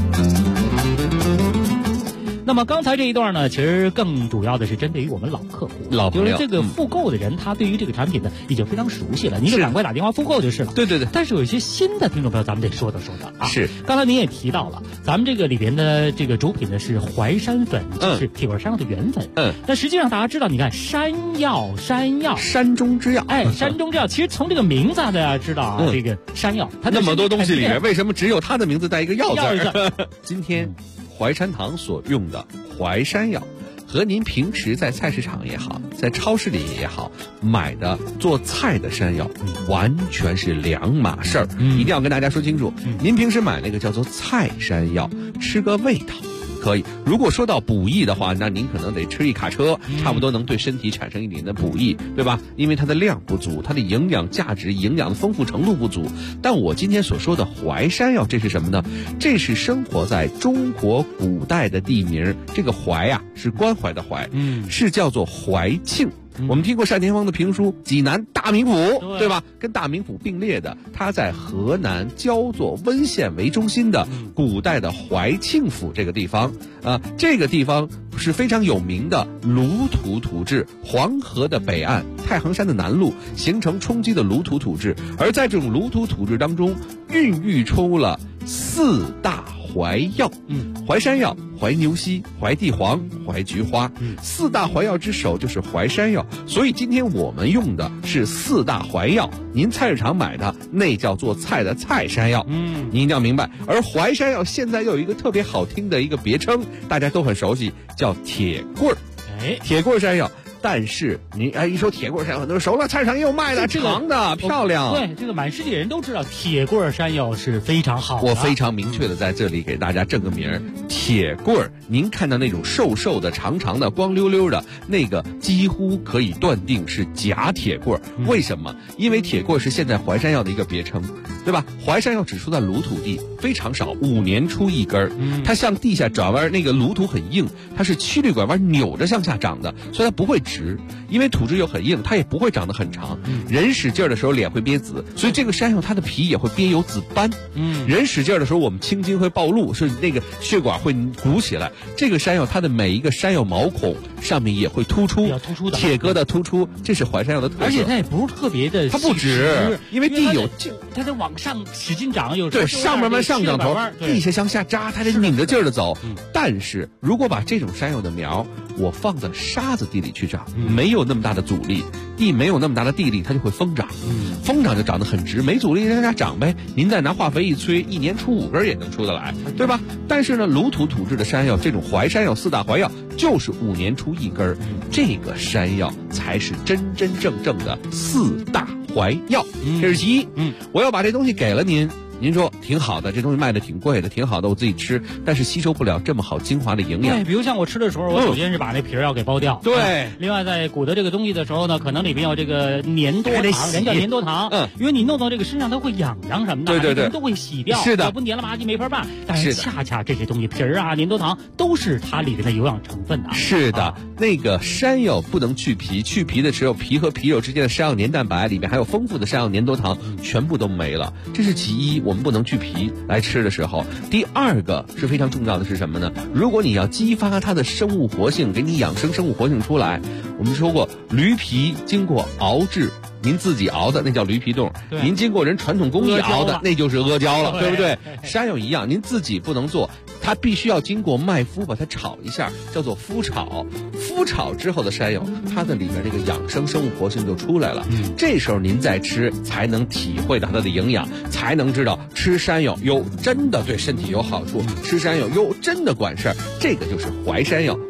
那么刚才这一段呢，其实更主要的是针对于我们老客户，就是这个复购的人，他对于这个产品呢已经非常熟悉了，您就赶快打电话复购就是了。 对对对。 但是有一些新的听众朋友，咱们得说道啊。 是。 刚才您也提到了，咱们这个里边的这个主品呢是淮山粉，就是铁棍山药的原粉。但实际上大家知道，你看山药， 山中之药。 哎，山中之药，其实从这个名字大家知道啊，这个山药，它那么多东西里面，为什么只有它的名字带一个药字？今天。淮山堂所用的淮山药，和您平时在菜市场也好，在超市里也好买的做菜的山药，完全是两码事儿。一定要跟大家说清楚。您平时买那个叫做菜山药，吃个味道可以。如果说到补益的话，那您可能得吃一卡车，差不多能对身体产生一定的补益，对吧？因为它的量不足，它的营养价值、营养的丰富程度不足。但我今天所说的淮山药，这是什么呢？这是生活在中国古代的地名，这个淮啊是关怀的淮，是叫做淮庆。我们听过单田芳的评书《济南大名府》，对吧？跟大名府并列的，它在河南焦作温县为中心的古代的淮庆府这个地方，这个地方是非常有名的鲁土土质，黄河的北岸，太行山的南麓形成冲积的鲁土土质，而在这种鲁土土质当中，孕育出了4大淮药，淮山药、淮牛膝、淮地黄、淮菊花，4大淮药之首就是淮山药。所以今天我们用的是4大淮药，您菜市场买的那叫做菜的菜山药，您一定要明白。而淮山药现在又有一个特别好听的一个别称，大家都很熟悉，叫铁棍儿。铁棍儿山药。但是你一说铁棍山药，很多人熟了，菜市场也有卖的，长的漂亮。 对，这个满世界人都知道铁棍山药是非常好的。 我非常明确的在这里给大家正个名儿，铁棍，您看到那种瘦瘦的、长长的、光溜溜的那个，几乎可以断定是假铁棍。为什么？因为铁棍是现在淮山药的一个别称，对吧？淮山药只出在鲁土地，非常少，5年出一根儿。它向地下转弯，那个鲁土很硬，它是曲率拐弯扭着向下长的，所以它不会直，因为土质又很硬，它也不会长得很长。人使劲的时候脸会憋紫，所以这个山药它的皮也会憋有紫斑。人使劲的时候我们青筋会暴露，所以那个血管会鼓起来。这个山药它的每一个山药毛孔上面也会突出，铁疙瘩突出，这是淮山药的特色。 而且它也不是特别的， 它不直，因为地有它得往上使劲长，有对上面慢上涨头，地下向下扎，它得拧着劲儿的走。但是如果把这种山药的苗我放在沙子地里去长，没有那么大的阻力，地没有那么大的地力，它就会疯长。疯长就长得很直，没阻力让它长呗。您再拿化肥一催，1年出5根也能出得来，对吧？但是呢，鲁土土质的山药，这种淮山药4大淮药就是5年出1根，这个山药才是真真正正的4大淮药。这是其一。我要把这东西给了您。您说挺好的，这东西卖的挺贵的，挺好的，我自己吃，但是吸收不了这么好精华的营养。 对，比如像我吃的时候，我首先是把那皮儿要给剥掉。 对。 另外，在鼓捣这个东西的时候呢，可能里面有这个粘多糖，人叫粘多糖。因为你弄到这个身上，它会痒痒什么的，对，都会洗掉。 是的。 要不粘了吧唧没法办。但是恰恰这些东西，皮儿啊、粘多糖都是它里面的有氧成分啊。 是的，那个山药不能去皮，去皮的时候，皮和皮肉之间的山药粘蛋白里面还有丰富的山药粘多糖，全部都没了。这是其一，我们不能去皮。来吃的时候，第二个是非常重要的是什么呢？如果你要激发它的生物活性，给你养生生物活性出来，我们说过驴皮经过熬制，您自己熬的那叫驴皮冻，您经过人传统工艺熬的那就是阿胶了，对不对？山药一样，您自己不能做，它必须要经过麦麸把它炒一下，叫做麸炒。麸炒之后的山药，它的里面这个养生生物活性就出来了。这时候您再吃，才能体会到它的营养，才能知道吃山药真的对身体有好处，吃山药真的管事儿。这个就是淮山药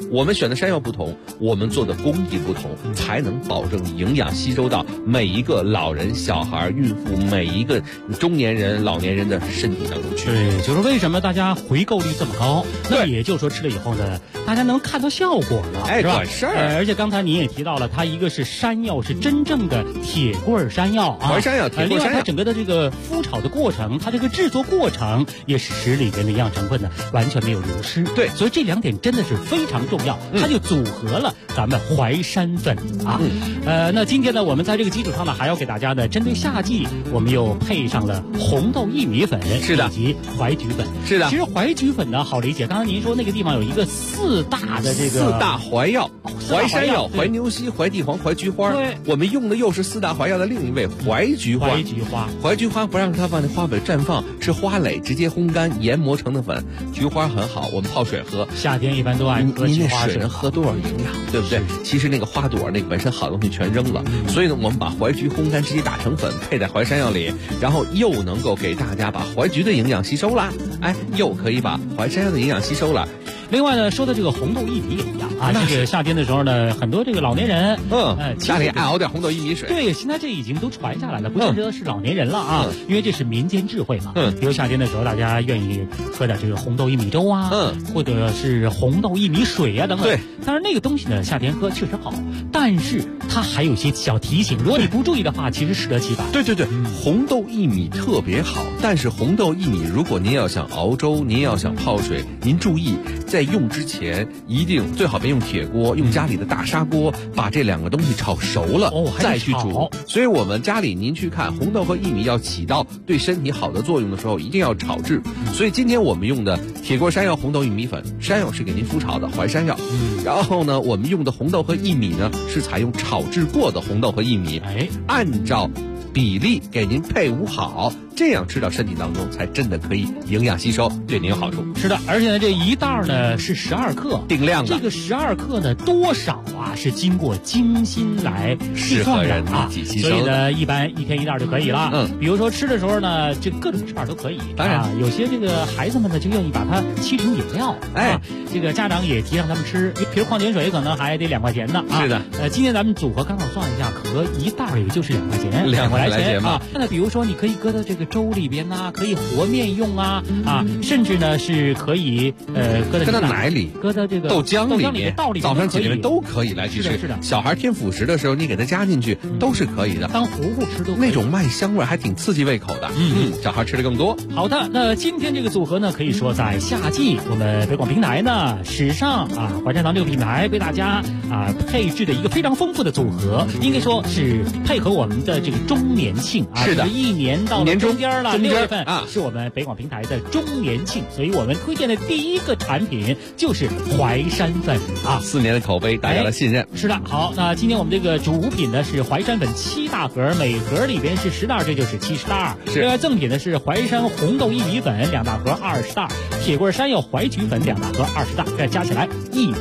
我们选的山药不同，我们做的工艺不同，才能保证营养吸收到每一个老人、小孩、孕妇、每一个中年人、老年人的身体当中去。 对，就是为什么大家回购率这么高？那也就是说吃了以后呢，大家能看到效果了， 哎， 是吧？ 管事儿。 而且刚才你也提到了，它一个是山药，是真正的铁棍山药啊， 淮山药、铁棍山药。 另外，它整个的这个麸炒的过程，它这个制作过程也使里边的营养成分呢完全没有流失。 对， 所以这2点真的是非常重要，它就组合了咱们淮山粉啊。那今天呢，我们在这个基础上呢，还要给大家呢，针对夏季，我们又配上了红豆薏米粉， 是的， 以及淮菊粉， 是的。 其实淮菊粉呢好理解，刚才您说那个地方有一个4大的这个 4大淮药，淮山药、淮牛膝、淮地黄、淮菊花。 对， 我们用的又是4大淮药的另一味淮菊花。淮菊花不让它把那花蕊绽放，是花蕾直接烘干研磨成的粉。菊花很好，我们泡水喝。 夏天一般都爱喝菊花水， 能喝多少营养，对不对？其实那个花朵那个本身好东西全扔了，所以呢，我们把淮菊烘干直接打成粉，配在淮山药里，然后又能够给大家把淮菊的营养吸收了，哎，又可以把淮山药的营养吸收了。 另外呢，说的这个红豆薏米也一样啊，这个夏天的时候呢，很多这个老年人， 家里爱熬点红豆薏米水。 对，现在这已经都传下来了，不见得是老年人了啊，因为这是民间智慧嘛。比如夏天的时候，大家愿意喝点这个红豆薏米粥啊，或者是红豆薏米水啊等等。 对， 当然那个东西呢，夏天喝确实好，但是它还有一些小提醒，如果你不注意的话，其实适得其反。 对，红豆薏米特别好，但是红豆薏米如果您要想熬粥，您要想泡水，您注意在用之前一定最好别用铁锅，用家里的大砂锅，把这2个东西炒熟了，再去煮。所以我们家里您去看，红豆和薏米要起到对身体好的作用的时候，一定要炒制。所以今天我们用的铁锅山药红豆薏米粉，山药是给您麸炒的淮山药，然后呢，我们用的红豆和薏米呢是采用炒制过的红豆和薏米，按照比例给您配伍好，这样吃到身体当中才真的可以营养吸收，对您有好处。 是的，而且呢，这一袋呢是12克， 定量的。 这个12克呢，多少啊是经过精心来计算的啊，所以呢，一般1天1袋就可以了。比如说吃的时候呢，这各种吃法都可以。 当然， 有些这个孩子们呢就愿意把它沏成饮料，这个家长也提倡他们吃，比如矿泉水可能还得2块钱呢。 是的， 今天咱们组合刚好算一下，可一袋也就是2块钱 ，2块钱啊。那比如说你可以搁到这个粥里边呐，可以和面用啊，甚至呢是可以搁到奶里， 搁到这个豆浆里面，早上起来都可以来去吃。 是的， 小孩添辅食的时候，你给他加进去都是可以的， 当糊糊吃都可以。 那种麦香味还挺刺激胃口的。小孩吃的更多。 好的，那今天这个组合呢，可以说在夏季，我们北广平台呢史上淮山堂这个品牌为大家配置的一个非常丰富的组合，应该说是配合我们的这个周年庆啊。 是的 ，1年到了中间了，6月份啊， 是我们北广平台的周年庆，所以我们推荐的第一个产品就是淮山粉啊 ，4年的口碑，大家的信任。 是的，好，那今天我们这个主品呢是淮山粉7大盒，每盒里边是10袋，这就是70袋。另外赠品呢是淮山红豆薏米粉2大盒20袋，铁棍山药淮菊粉2大盒20袋，这加起来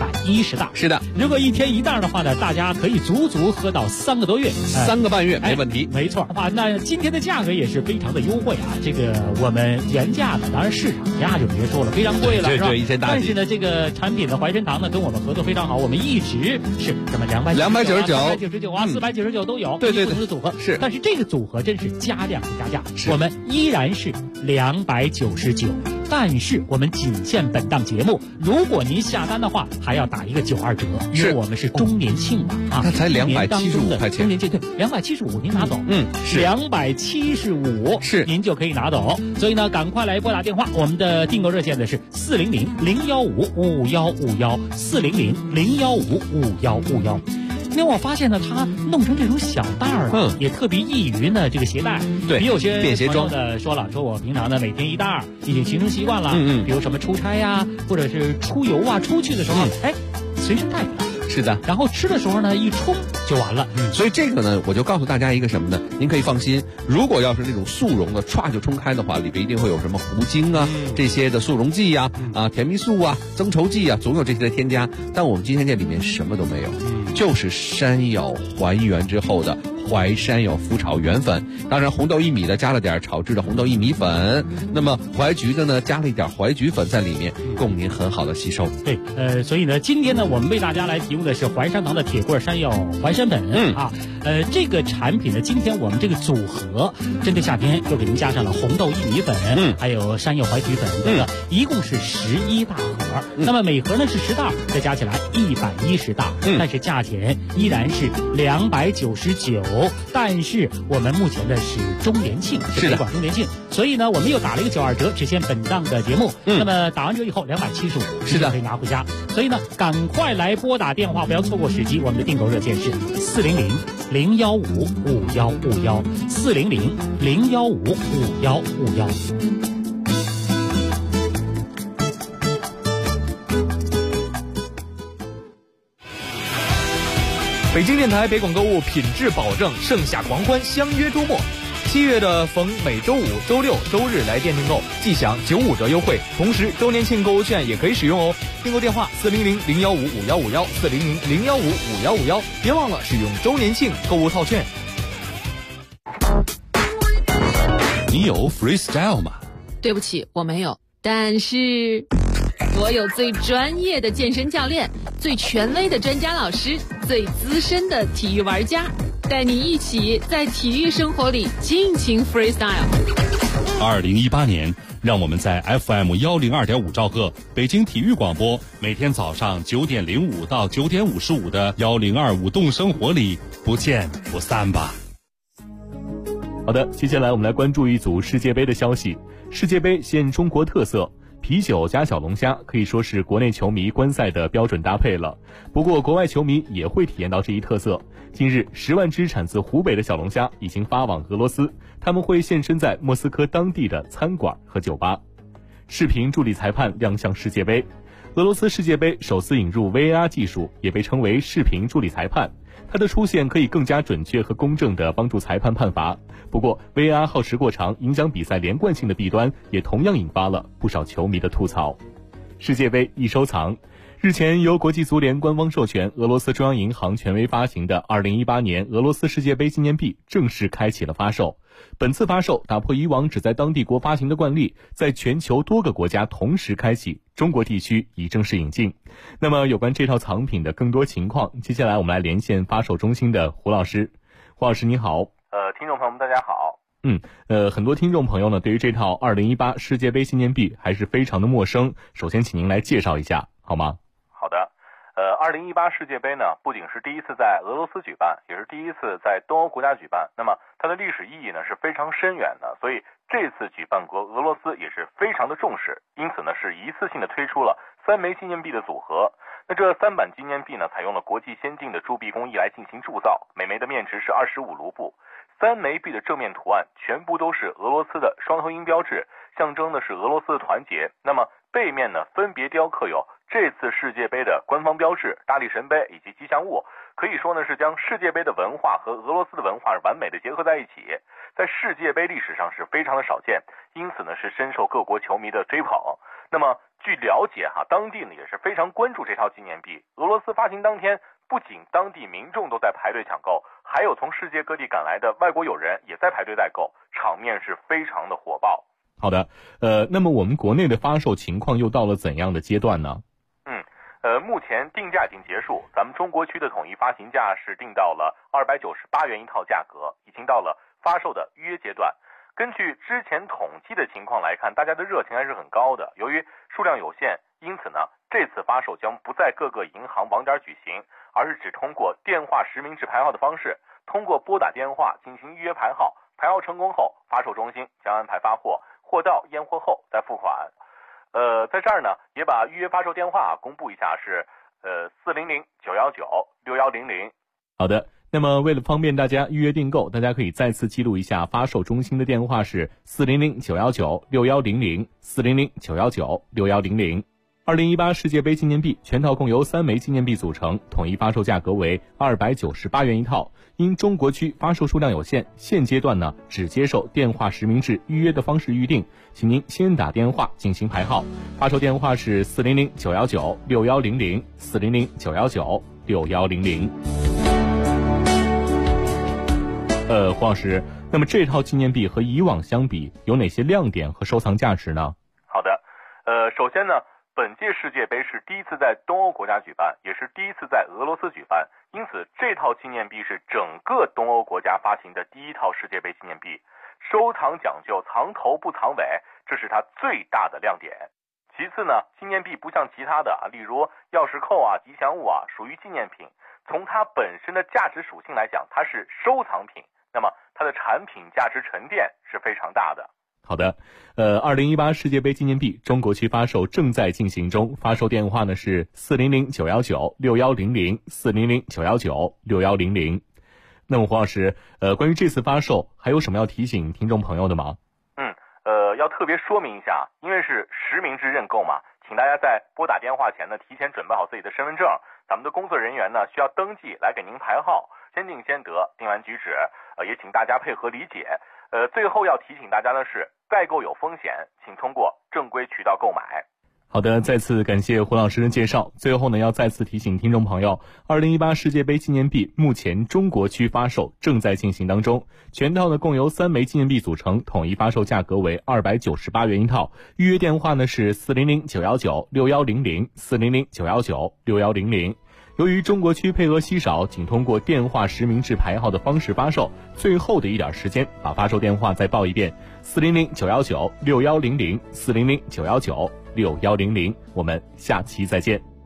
110袋。 是的， 如果1天1袋的话呢，大家可以足足喝到3个多月 ，3个半月没问题。 没错啊，那今天的价格也是非常的优惠啊，这个我们原价呢，当然市场价就别说了，非常贵了， 对， 一天大。 但是呢，这个产品的淮山堂呢跟我们合作非常好，我们一直是什么299啊，499都有， 对， 不同的组合是， 但是这个组合真是加量加价，我们依然是299。但是我们仅限本档节目，如果您下单的话，还要打一个92折，因为我们是周年庆嘛它才275块钱， 周年庆对，275您拿走， 是 275 是您就可以拿走，所以呢，赶快来拨打电话，我们的订购热线呢是400-015-5151，400-015-5151。因为我发现呢，它弄成这种小袋儿也特别易于呢这个携带。 对， 比有些便携装的说了，说我平常呢每天1袋，已经形成习惯了。比如什么出差呀，或者是出游啊，出去的时候，随身带着。 是的， 然后吃的时候呢，一冲就完了。 所以这个呢，我就告诉大家一个什么呢？您可以放心，如果要是那种速溶的，歘就冲开的话，里边一定会有什么糊精啊、这些的速溶剂呀、甜蜜素啊、增稠剂啊，总有这些的添加。但我们今天这里面什么都没有，就是山药还原之后的淮山药麸炒圆粉。当然红豆薏米的加了点炒制的红豆薏米粉，那么淮菊的呢加了一点淮菊粉在里面，供您很好的吸收。 对，所以呢，今天呢，我们为大家来提供的是淮山堂的铁棍山药淮山粉这个产品呢，今天我们这个组合针对夏天又给您加上了红豆薏米粉，还有山药淮菊粉等等，一共是11大盒。那么每盒呢是10袋，再加起来110袋，但是价钱依然是299。但是我们目前的是周年庆，是北广周年庆，所以呢，我们又打了一个92折，只限本档的节目。那么打完折以后275，是的，可以拿回家。所以呢，赶快来拨打电话，不要错过时机。我们的订购热线是400-015-5151，400-015-5151。 北京电台北广购物品质保证，盛夏狂欢，相约周末。7月的逢每周五、周六、周日来店订购，即享95折优惠，同时周年庆购物券也可以使用哦。订购电话400-015-5151，400-015-5151，别忘了使用周年庆购物套券。 你有 freestyle 吗？ 对不起，我没有，但是我有最专业的健身教练，最权威的专家老师，最资深的体育玩家，带你一起在体育生活里尽情 freestyle。 2018年，让我们在 FM 102.5兆赫北京体育广播，每天早上9点05到9点55的1025舞动生活里不见不散吧。好的，接下来我们来关注一组世界杯的消息。世界杯现中国特色，啤酒加小龙虾可以说是国内球迷观赛的标准搭配了。不过国外球迷也会体验到这一特色。近日10万只产自湖北的小龙虾已经发往俄罗斯，他们会现身在莫斯科当地的餐馆和酒吧。视频助理裁判亮相世界杯。俄罗斯世界杯首次引入 VAR 技术，也被称为视频助理裁判。它的出现可以更加准确和公正地帮助裁判判罚。不过 VAR 耗时过长，影响比赛连贯性的弊端也同样引发了不少球迷的吐槽。世界杯易收藏。日前由国际足联官方授权，俄罗斯中央银行权威发行的2018年俄罗斯世界杯纪念币正式开启了发售。本次发售打破以往只在当地国发行的惯例，在全球多个国家同时开启，中国地区已正式引进。那么有关这套藏品的更多情况，接下来我们来连线发售中心的胡老师。胡老师你好。 听众朋友们大家好。 很多听众朋友呢对于这套2018世界杯纪念币还是非常的陌生，首先请您来介绍一下好吗？ 好的。2018世界杯呢，不仅是第一次在俄罗斯举办，也是第一次在东欧国家举办。那么它的历史意义呢是非常深远的，所以这次举办国俄罗斯也是非常的重视，因此呢是一次性的推出了3枚纪念币的组合。那这3版纪念币呢，采用了国际先进的铸币工艺来进行铸造，每枚的面值是25卢布。3枚币的正面图案全部都是俄罗斯的双头鹰标志，象征的是俄罗斯的团结。那么背面呢，分别雕刻有这次世界杯的官方标志、大力神杯以及吉祥物，可以说呢是将世界杯的文化和俄罗斯的文化完美的结合在一起，在世界杯历史上是非常的少见，因此呢是深受各国球迷的追捧。那么据了解当地呢也是非常关注这套纪念币。俄罗斯发行当天，不仅当地民众都在排队抢购，还有从世界各地赶来的外国友人也在排队代购，场面是非常的火爆。 好的，那么我们国内的发售情况又到了怎样的阶段呢？ 目前定价已经结束，咱们中国区的统一发行价是定到了298元一套价格，已经到了发售的预约阶段。根据之前统计的情况来看，大家的热情还是很高的。由于数量有限，因此呢，这次发售将不在各个银行网点举行，而是只通过电话实名制排号的方式，通过拨打电话进行预约排号，排号成功后，发售中心将安排发货，货到验货后再付款。在这儿呢，也把预约发售电话公布一下，是400-919-6100。 好的，那么为了方便大家预约订购，大家可以再次记录一下发售中心的电话是400-919-6100， 400-919-6100。2018世界杯纪念币全套共由3枚纪念币组成，统一发售价格为298元一套。因中国区发售数量有限，现阶段呢只接受电话实名制预约的方式预定，请您先打电话进行排号。发售电话是400-919-6100， 400-919-6100。 胡老师，那么这套纪念币和以往相比有哪些亮点和收藏价值呢？ 好的，首先呢，本届世界杯是第一次在东欧国家举办，也是第一次在俄罗斯举办，因此这套纪念币是整个东欧国家发行的第一套世界杯纪念币。收藏讲究藏头不藏尾，这是它最大的亮点。其次呢，纪念币不像其他的例如钥匙扣吉祥物属于纪念品，从它本身的价值属性来讲，它是收藏品，那么它的产品价值沉淀是非常大的。 好的，2018世界杯纪念币中国区发售正在进行中，发售电话呢是400-919-6100 400-919-6100。那么胡老师，关于这次发售还有什么要提醒听众朋友的吗？ 要特别说明一下，因为是实名制认购嘛，请大家在拨打电话前呢，提前准备好自己的身份证，咱们的工作人员呢需要登记来给您排号，先定先得，定完举止，也请大家配合理解。最后要提醒大家的是，代购有风险，请通过正规渠道购买。 好的，再次感谢胡老师的介绍。最后呢，要再次提醒听众朋友，2018世界杯纪念币目前中国区发售正在进行当中，全套呢共由3枚纪念币组成，统一发售价格为298元一套。预约电话呢是400-919-6100 400-919-6100。由于中国区配额稀少，仅通过电话实名制排号的方式发售，最后的一点时间，把发售电话再报一遍：400-919-6100 400-919-6100。我们下期再见。